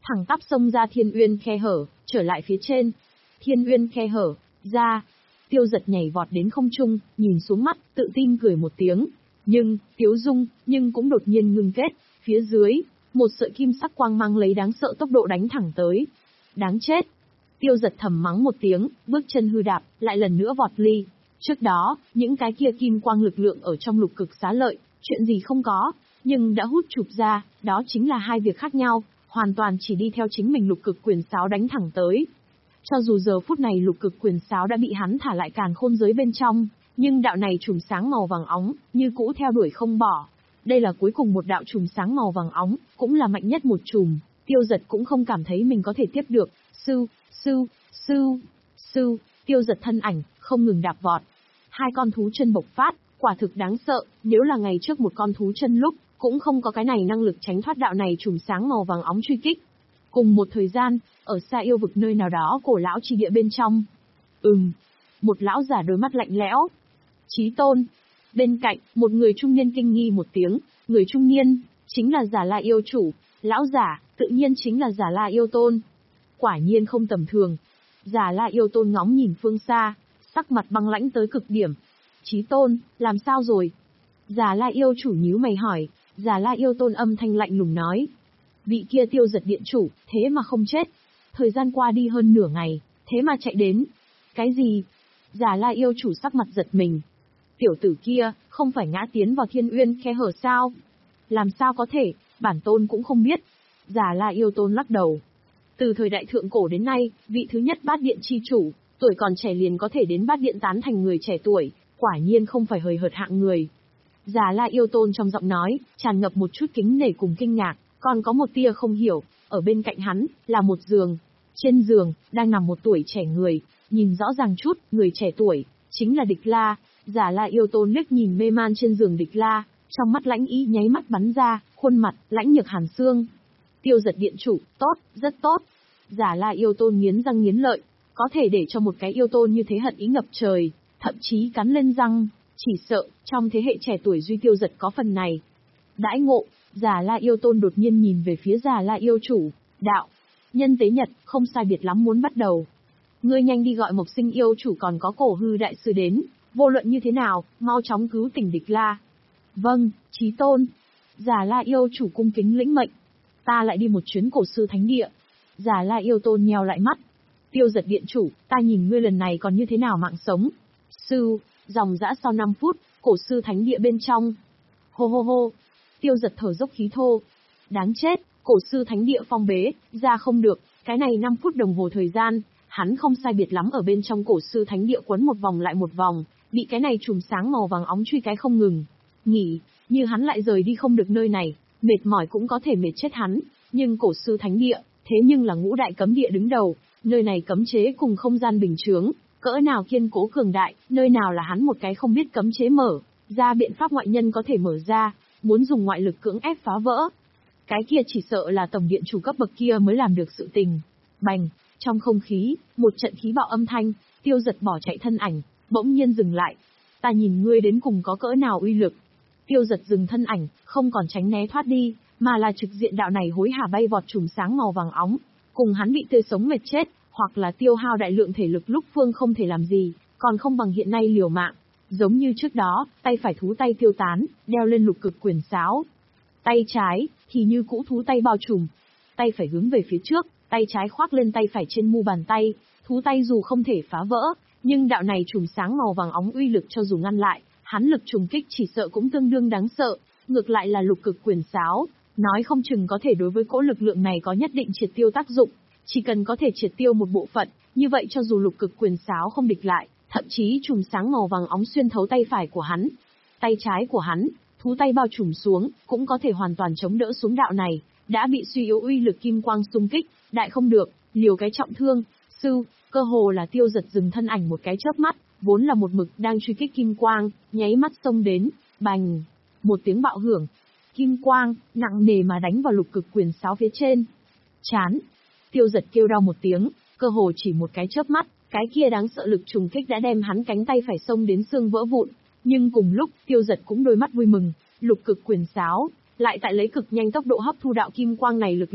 thẳng tắp xông ra thiên uyên khe hở, trở lại phía trên. Thiên uyên khe hở, ra. Tiêu Giật nhảy vọt đến không trung, nhìn xuống mắt, tự tin cười một tiếng. Nhưng, tiếu dung, nhưng cũng đột nhiên ngưng kết, phía dưới, một sợi kim sắc quang mang lấy đáng sợ tốc độ đánh thẳng tới. Đáng chết. Tiêu Giật thầm mắng một tiếng, bước chân hư đạp, lại lần nữa vọt ly. Trước đó, những cái kia kim quang lực lượng ở trong lục cực xá lợi, chuyện gì không có, nhưng đã hút chụp ra, đó chính là hai việc khác nhau, hoàn toàn chỉ đi theo chính mình lục cực quyền sáo đánh thẳng tới. Cho dù giờ phút này lục cực quyền sáo đã bị hắn thả lại càn khôn giới bên trong, nhưng đạo này chùm sáng màu vàng óng, như cũ theo đuổi không bỏ. Đây là cuối cùng một đạo chùm sáng màu vàng óng, cũng là mạnh nhất một chùm, Tiêu Giật cũng không cảm thấy mình có thể tiếp được. Sư, sư, sư, sư, Tiêu Giật thân ảnh, không ngừng đạp vọt. Hai con thú chân bộc phát, quả thực đáng sợ, nếu là ngày trước một con thú chân lúc, cũng không có cái này năng lực tránh thoát đạo này chùm sáng màu vàng óng truy kích. Cùng một thời gian, ở xa yêu vực nơi nào đó cổ lão chi địa bên trong. Ừm, một lão giả đôi mắt lạnh lẽo. Chí Tôn. Bên cạnh, một người trung niên kinh nghi một tiếng, người trung niên, chính là Giả La yêu chủ, lão giả, tự nhiên chính là Giả La yêu tôn. Quả nhiên không tầm thường. Giả La yêu tôn ngóng nhìn phương xa, sắc mặt băng lãnh tới cực điểm. Chí Tôn, làm sao rồi? Giả La yêu chủ nhíu mày hỏi, Giả La yêu tôn âm thanh lạnh lùng nói. Vị kia Tiêu Giật điện chủ, thế mà không chết. Thời gian qua đi hơn nửa ngày, thế mà chạy đến. Cái gì? Giả La yêu chủ sắc mặt giật mình. Tiểu tử kia, không phải ngã tiến vào thiên uyên khe hở sao? Làm sao có thể, bản tôn cũng không biết. Giả La yêu tôn lắc đầu. Từ thời đại thượng cổ đến nay, vị thứ nhất bát điện chi chủ, tuổi còn trẻ liền có thể đến bát điện tán thành người trẻ tuổi, quả nhiên không phải hời hợt hạng người. Giả La yêu tôn trong giọng nói, tràn ngập một chút kính nể cùng kinh ngạc, còn có một tia không hiểu, ở bên cạnh hắn, là một giường. Trên giường, đang nằm một tuổi trẻ người, nhìn rõ ràng chút, người trẻ tuổi, chính là Địch La. Giả La yêu tôn liếc nhìn mê man trên giường Địch La, trong mắt lãnh ý nháy mắt bắn ra, khuôn mặt, lãnh nhược hàn xương. Tiêu Giật điện chủ, tốt, rất tốt. Giả La yêu tôn nghiến răng nghiến lợi, có thể để cho một cái yêu tôn như thế hận ý ngập trời, thậm chí cắn lên răng, chỉ sợ, trong thế hệ trẻ tuổi duy Tiêu Giật có phần này. Đãi ngộ, Giả La yêu tôn đột nhiên nhìn về phía Giả La yêu chủ, đạo. Nhân tế nhật, không sai biệt lắm muốn bắt đầu. Ngươi nhanh đi gọi Mộc Sinh yêu chủ còn có Cổ Hư đại sư đến, vô luận như thế nào, mau chóng cứu tỉnh Địch La. Vâng, Chí Tôn. Giả La yêu chủ cung kính lĩnh mệnh. Ta lại đi một chuyến Cổ Sư Thánh Địa. Giả La yêu tôn nheo lại mắt. Tiêu Giật điện chủ, ta nhìn ngươi lần này còn như thế nào mạng sống. Sư, dòng dã sau năm phút, Cổ Sư Thánh Địa bên trong. Hô hô hô. Tiêu Giật thở dốc khí thô. Đáng chết, Cổ Sư Thánh Địa phong bế, ra không được, cái này năm phút đồng hồ thời gian, hắn không sai biệt lắm ở bên trong Cổ Sư Thánh Địa quấn một vòng lại một vòng, bị cái này chùm sáng màu vàng óng truy cái không ngừng. Nghỉ, như hắn lại rời đi không được nơi này, mệt mỏi cũng có thể mệt chết hắn, nhưng Cổ Sư Thánh Địa, thế nhưng là ngũ đại cấm địa đứng đầu, nơi này cấm chế cùng không gian bình chướng, cỡ nào kiên cố cường đại, nơi nào là hắn một cái không biết cấm chế mở, ra biện pháp ngoại nhân có thể mở ra, muốn dùng ngoại lực cưỡng ép phá vỡ. Cái kia chỉ sợ là tổng điện chủ cấp bậc kia mới làm được sự tình. Bành, trong không khí, một trận khí bạo âm thanh, Tiêu Giật bỏ chạy thân ảnh, bỗng nhiên dừng lại. Ta nhìn ngươi đến cùng có cỡ nào uy lực. Tiêu Giật dừng thân ảnh, không còn tránh né thoát đi, mà là trực diện đạo này hối hả bay vọt chùm sáng màu vàng óng, cùng hắn bị tươi sống mệt chết, hoặc là tiêu hao đại lượng thể lực lúc phương không thể làm gì, còn không bằng hiện nay liều mạng. Giống như trước đó, tay phải thú tay tiêu tán, đeo lên lục cực quyền sáo. Tay trái, thì như cũ thú tay bao trùm. Tay phải hướng về phía trước, tay trái khoác lên tay phải trên mu bàn tay, thú tay dù không thể phá vỡ, nhưng đạo này chùm sáng màu vàng óng uy lực cho dù ngăn lại, hắn lực trùng kích chỉ sợ cũng tương đương đáng sợ, ngược lại là lục cực quyền sáo, nói không chừng có thể đối với cỗ lực lượng này có nhất định triệt tiêu tác dụng, chỉ cần có thể triệt tiêu một bộ phận, như vậy cho dù lục cực quyền sáo không địch lại, thậm chí chùm sáng màu vàng óng xuyên thấu tay phải của hắn, tay trái của hắn, thú tay bao trùm xuống, cũng có thể hoàn toàn chống đỡ xuống đạo này, đã bị suy yếu uy lực kim quang xung kích, đại không được, liều cái trọng thương. Sư, cơ hồ là Tiêu Giật dừng thân ảnh một cái chớp mắt, vốn là một mực đang truy kích kim quang, nháy mắt xông đến, bành, một tiếng bạo hưởng, kim quang nặng nề mà đánh vào lục cực quyền sáo phía trên. Chán. Tiêu Giật kêu đau một tiếng, cơ hồ chỉ một cái chớp mắt, cái kia đáng sợ lực trùng kích đã đem hắn cánh tay phải xông đến xương vỡ vụn, nhưng cùng lúc, Tiêu Giật cũng đôi mắt vui mừng, lục cực quyền sáo lại tại lấy cực nhanh tốc độ hấp thu đạo kim quang này lực lượng,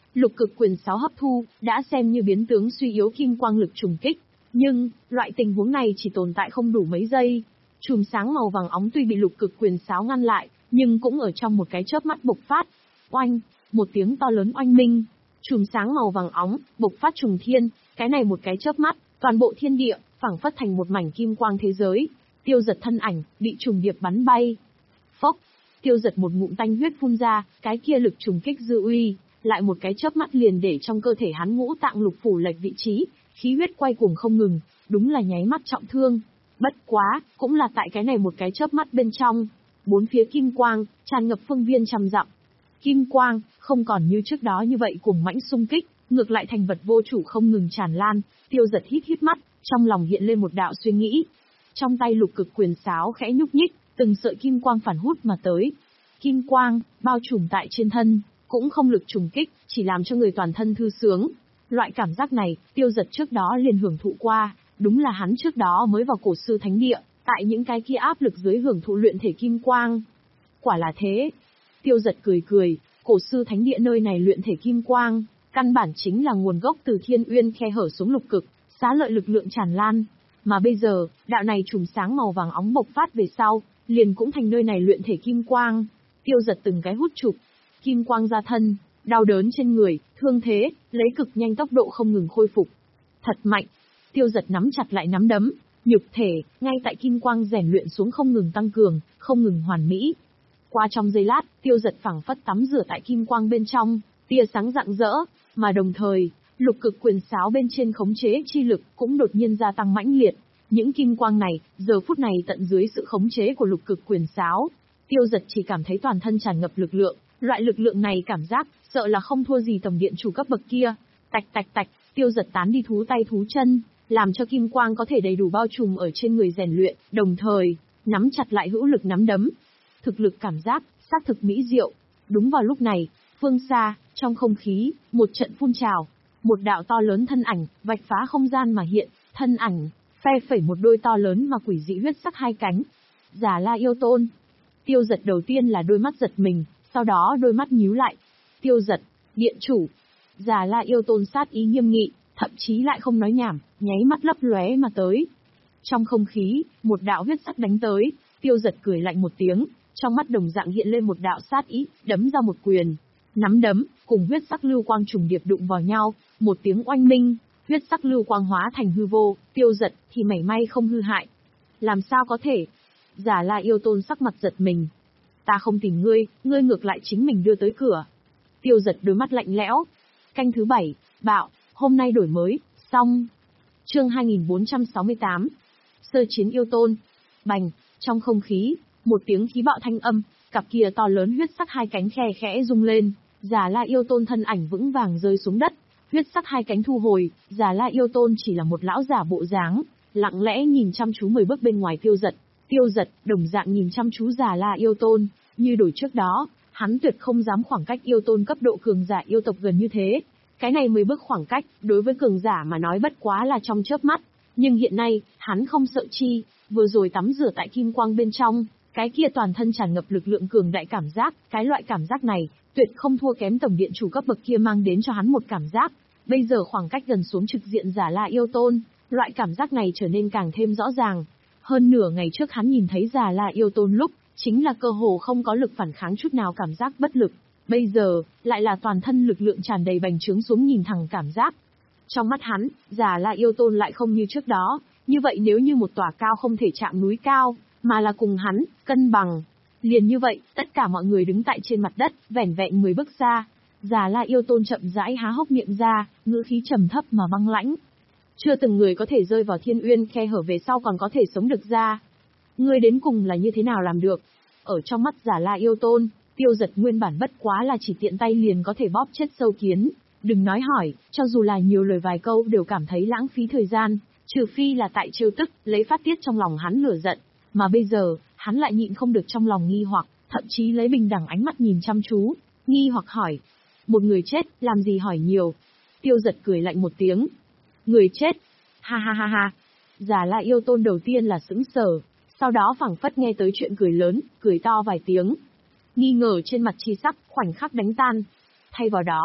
Lục cực quyền sáo hấp thu, đã xem như biến tướng suy yếu kim quang lực trùng kích. Nhưng, loại tình huống này chỉ tồn tại không đủ mấy giây. Chùm sáng màu vàng óng tuy bị lục cực quyền sáo ngăn lại, nhưng cũng ở trong một cái chớp mắt bộc phát. Oanh, một tiếng to lớn oanh minh. Chùm sáng màu vàng óng, bộc phát trùng thiên, cái này một cái chớp mắt, toàn bộ thiên địa, phảng phất thành một mảnh kim quang thế giới. Tiêu Giật thân ảnh, bị trùng điệp bắn bay. Phốc, Tiêu Giật một ngụm tanh huyết phun ra, cái kia lực trùng kích dư uy, lại một cái chớp mắt liền để trong cơ thể hắn ngũ tạng lục phủ lệch vị trí, khí huyết quay cuồng không ngừng, đúng là nháy mắt trọng thương. Bất quá, cũng là tại cái này một cái chớp mắt bên trong, bốn phía kim quang, tràn ngập phương viên trăm dặm. Kim quang, không còn như trước đó như vậy cuồng mãnh xung kích, ngược lại thành vật vô chủ không ngừng tràn lan. Tiêu Giật hít hít mắt, trong lòng hiện lên một đạo suy nghĩ. Trong tay lục cực quyền sáo khẽ nhúc nhích, từng sợi kim quang phản hút mà tới. Kim quang, bao trùm tại trên thân, cũng không lực trùng kích, chỉ làm cho người toàn thân thư sướng. Loại cảm giác này, Tiêu Giật trước đó liền hưởng thụ qua, đúng là hắn trước đó mới vào cổ sư thánh địa, tại những cái kia áp lực dưới hưởng thụ luyện thể kim quang. Quả là thế. Tiêu Giật cười cười, cổ sư thánh địa nơi này luyện thể kim quang, căn bản chính là nguồn gốc từ thiên uyên khe hở xuống lục cực, xá lợi lực lượng tràn lan. Mà bây giờ, đạo này chùm sáng màu vàng óng bộc phát về sau, liền cũng thành nơi này luyện thể kim quang. Tiêu Giật từng cái hút chụp, kim quang ra thân, đau đớn trên người, thương thế, lấy cực nhanh tốc độ không ngừng khôi phục. Thật mạnh. Tiêu Giật nắm chặt lại nắm đấm, nhục thể, ngay tại kim quang rèn luyện xuống không ngừng tăng cường, không ngừng hoàn mỹ. Qua trong giây lát, Tiêu Giật phảng phất tắm rửa tại kim quang bên trong, tia sáng rạng rỡ, mà đồng thời, lục cực quyền sáo bên trên khống chế chi lực cũng đột nhiên gia tăng mãnh liệt. Những kim quang này, giờ phút này tận dưới sự khống chế của lục cực quyền sáo, Tiêu Giật chỉ cảm thấy toàn thân tràn ngập lực lượng, loại lực lượng này cảm giác, sợ là không thua gì tổng điện chủ cấp bậc kia. Tạch tạch tạch, Tiêu Giật tán đi thú tay thú chân, làm cho kim quang có thể đầy đủ bao trùm ở trên người rèn luyện, đồng thời, nắm chặt lại hữu lực nắm đấm. Thực lực cảm giác, xác thực mỹ diệu. Đúng vào lúc này, phương xa, trong không khí, một trận phun trào, một đạo to lớn thân ảnh, vạch phá không gian mà hiện, thân ảnh, phe phẩy một đôi to lớn mà quỷ dị huyết sắc hai cánh. Già La Yêu Tôn. Tiêu Giật đầu tiên là đôi mắt giật mình, sau đó đôi mắt nhíu lại. Tiêu Giật, điện chủ. Già La Yêu Tôn sát ý nghiêm nghị, thậm chí lại không nói nhảm, nháy mắt lấp lóe mà tới. Trong không khí, một đạo huyết sắc đánh tới, Tiêu Giật cười lạnh một tiếng, trong mắt đồng dạng hiện lên một đạo sát ý, đấm ra một quyền. Nắm đấm, cùng huyết sắc lưu quang trùng điệp đụng vào nhau, một tiếng oanh minh, huyết sắc lưu quang hóa thành hư vô, Tiêu Giật thì mảy may không hư hại. Làm sao có thể? Già La Yêu Tôn sắc mặt giật mình. Ta không tìm ngươi, ngươi ngược lại chính mình đưa tới cửa. Tiêu Giật đôi mắt lạnh lẽo. Canh thứ bảy, bạo, hôm nay đổi mới, xong. Chương hai nghìn bốn trăm sáu mươi tám. Sơ chiến yêu tôn. Bành, trong không khí, một tiếng khí bạo thanh âm, cặp kia to lớn huyết sắc hai cánh khe khẽ rung lên, Già La Yêu Tôn thân ảnh vững vàng rơi xuống đất. Huyết sắc hai cánh thu hồi, Già La Yêu Tôn chỉ là một lão giả bộ dáng, lặng lẽ nhìn chăm chú mười bước bên ngoài Tiêu Giật. Tiêu Giật đồng dạng nhìn chăm chú Già La Yêu Tôn, như đổi trước đó, hắn tuyệt không dám khoảng cách yêu tôn cấp độ cường giả yêu tộc gần như thế. Cái này mười bước khoảng cách, đối với cường giả mà nói bất quá là trong chớp mắt, nhưng hiện nay, hắn không sợ chi, vừa rồi tắm rửa tại kim quang bên trong, cái kia toàn thân tràn ngập lực lượng cường đại cảm giác, cái loại cảm giác này, tuyệt không thua kém tổng điện chủ cấp bậc kia mang đến cho hắn một cảm giác. Bây giờ khoảng cách gần xuống trực diện Già La Yêu Tôn, loại cảm giác này trở nên càng thêm rõ ràng. Hơn nửa ngày trước hắn nhìn thấy Già La Yêu Tôn lúc, chính là cơ hồ không có lực phản kháng chút nào cảm giác bất lực. Bây giờ, lại là toàn thân lực lượng tràn đầy bành trướng xuống nhìn thẳng cảm giác. Trong mắt hắn, Già La Yêu Tôn lại không như trước đó, như vậy nếu như một tòa cao không thể chạm núi cao, mà là cùng hắn, cân bằng. Liền như vậy, tất cả mọi người đứng tại trên mặt đất, vẻn vẹn mười bước xa. Già La Yêu Tôn chậm rãi há hốc miệng ra, ngữ khí trầm thấp mà băng lãnh. Chưa từng người có thể rơi vào thiên uyên khe hở về sau còn có thể sống được ra. Ngươi đến cùng là như thế nào làm được? Ở trong mắt Già La Yêu Tôn, Tiêu Giật nguyên bản bất quá là chỉ tiện tay liền có thể bóp chết sâu kiến. Đừng nói hỏi, cho dù là nhiều lời vài câu đều cảm thấy lãng phí thời gian, trừ phi là tại trêu tức, lấy phát tiết trong lòng hắn lửa giận. Mà bây giờ, hắn lại nhịn không được trong lòng nghi hoặc, thậm chí lấy bình đẳng ánh mắt nhìn chăm chú, nghi hoặc hỏi. Một người chết, làm gì hỏi nhiều? Tiêu Giật cười lạnh một tiếng. Người chết? Ha ha ha ha. Già La Yêu Tôn đầu tiên là sững sờ, sau đó phảng phất nghe tới chuyện cười lớn, cười to vài tiếng. Nghi ngờ trên mặt chi sắc, khoảnh khắc đánh tan. Thay vào đó,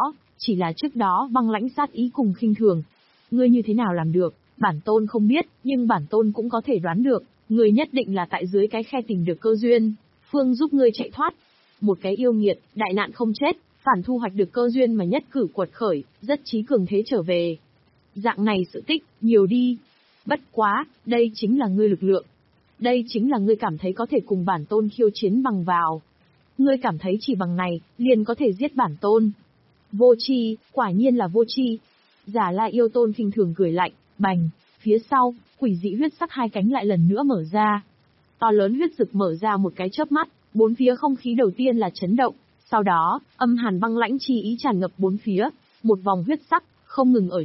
chỉ là trước đó băng lãnh sát ý cùng khinh thường. Ngươi như thế nào làm được, bản tôn không biết, nhưng bản tôn cũng có thể đoán được, ngươi nhất định là tại dưới cái khe tìm được cơ duyên, phương giúp ngươi chạy thoát. Một cái yêu nghiệt, đại nạn không chết, phản thu hoạch được cơ duyên mà nhất cử quật khởi, rất chí cường thế trở về. Dạng này sự tích, nhiều đi. Bất quá, đây chính là ngươi lực lượng. Đây chính là ngươi cảm thấy có thể cùng bản tôn khiêu chiến bằng vào. Ngươi cảm thấy chỉ bằng này, liền có thể giết bản tôn. Vô tri, quả nhiên là vô tri. Giả La yêu tôn khinh thường cười lạnh, bành, phía sau, quỷ dị huyết sắc hai cánh lại lần nữa mở ra. To lớn huyết dực mở ra một cái chớp mắt, bốn phía không khí đầu tiên là chấn động, sau đó, âm hàn băng lãnh chi ý tràn ngập bốn phía, một vòng huyết sắc, không ngừng ở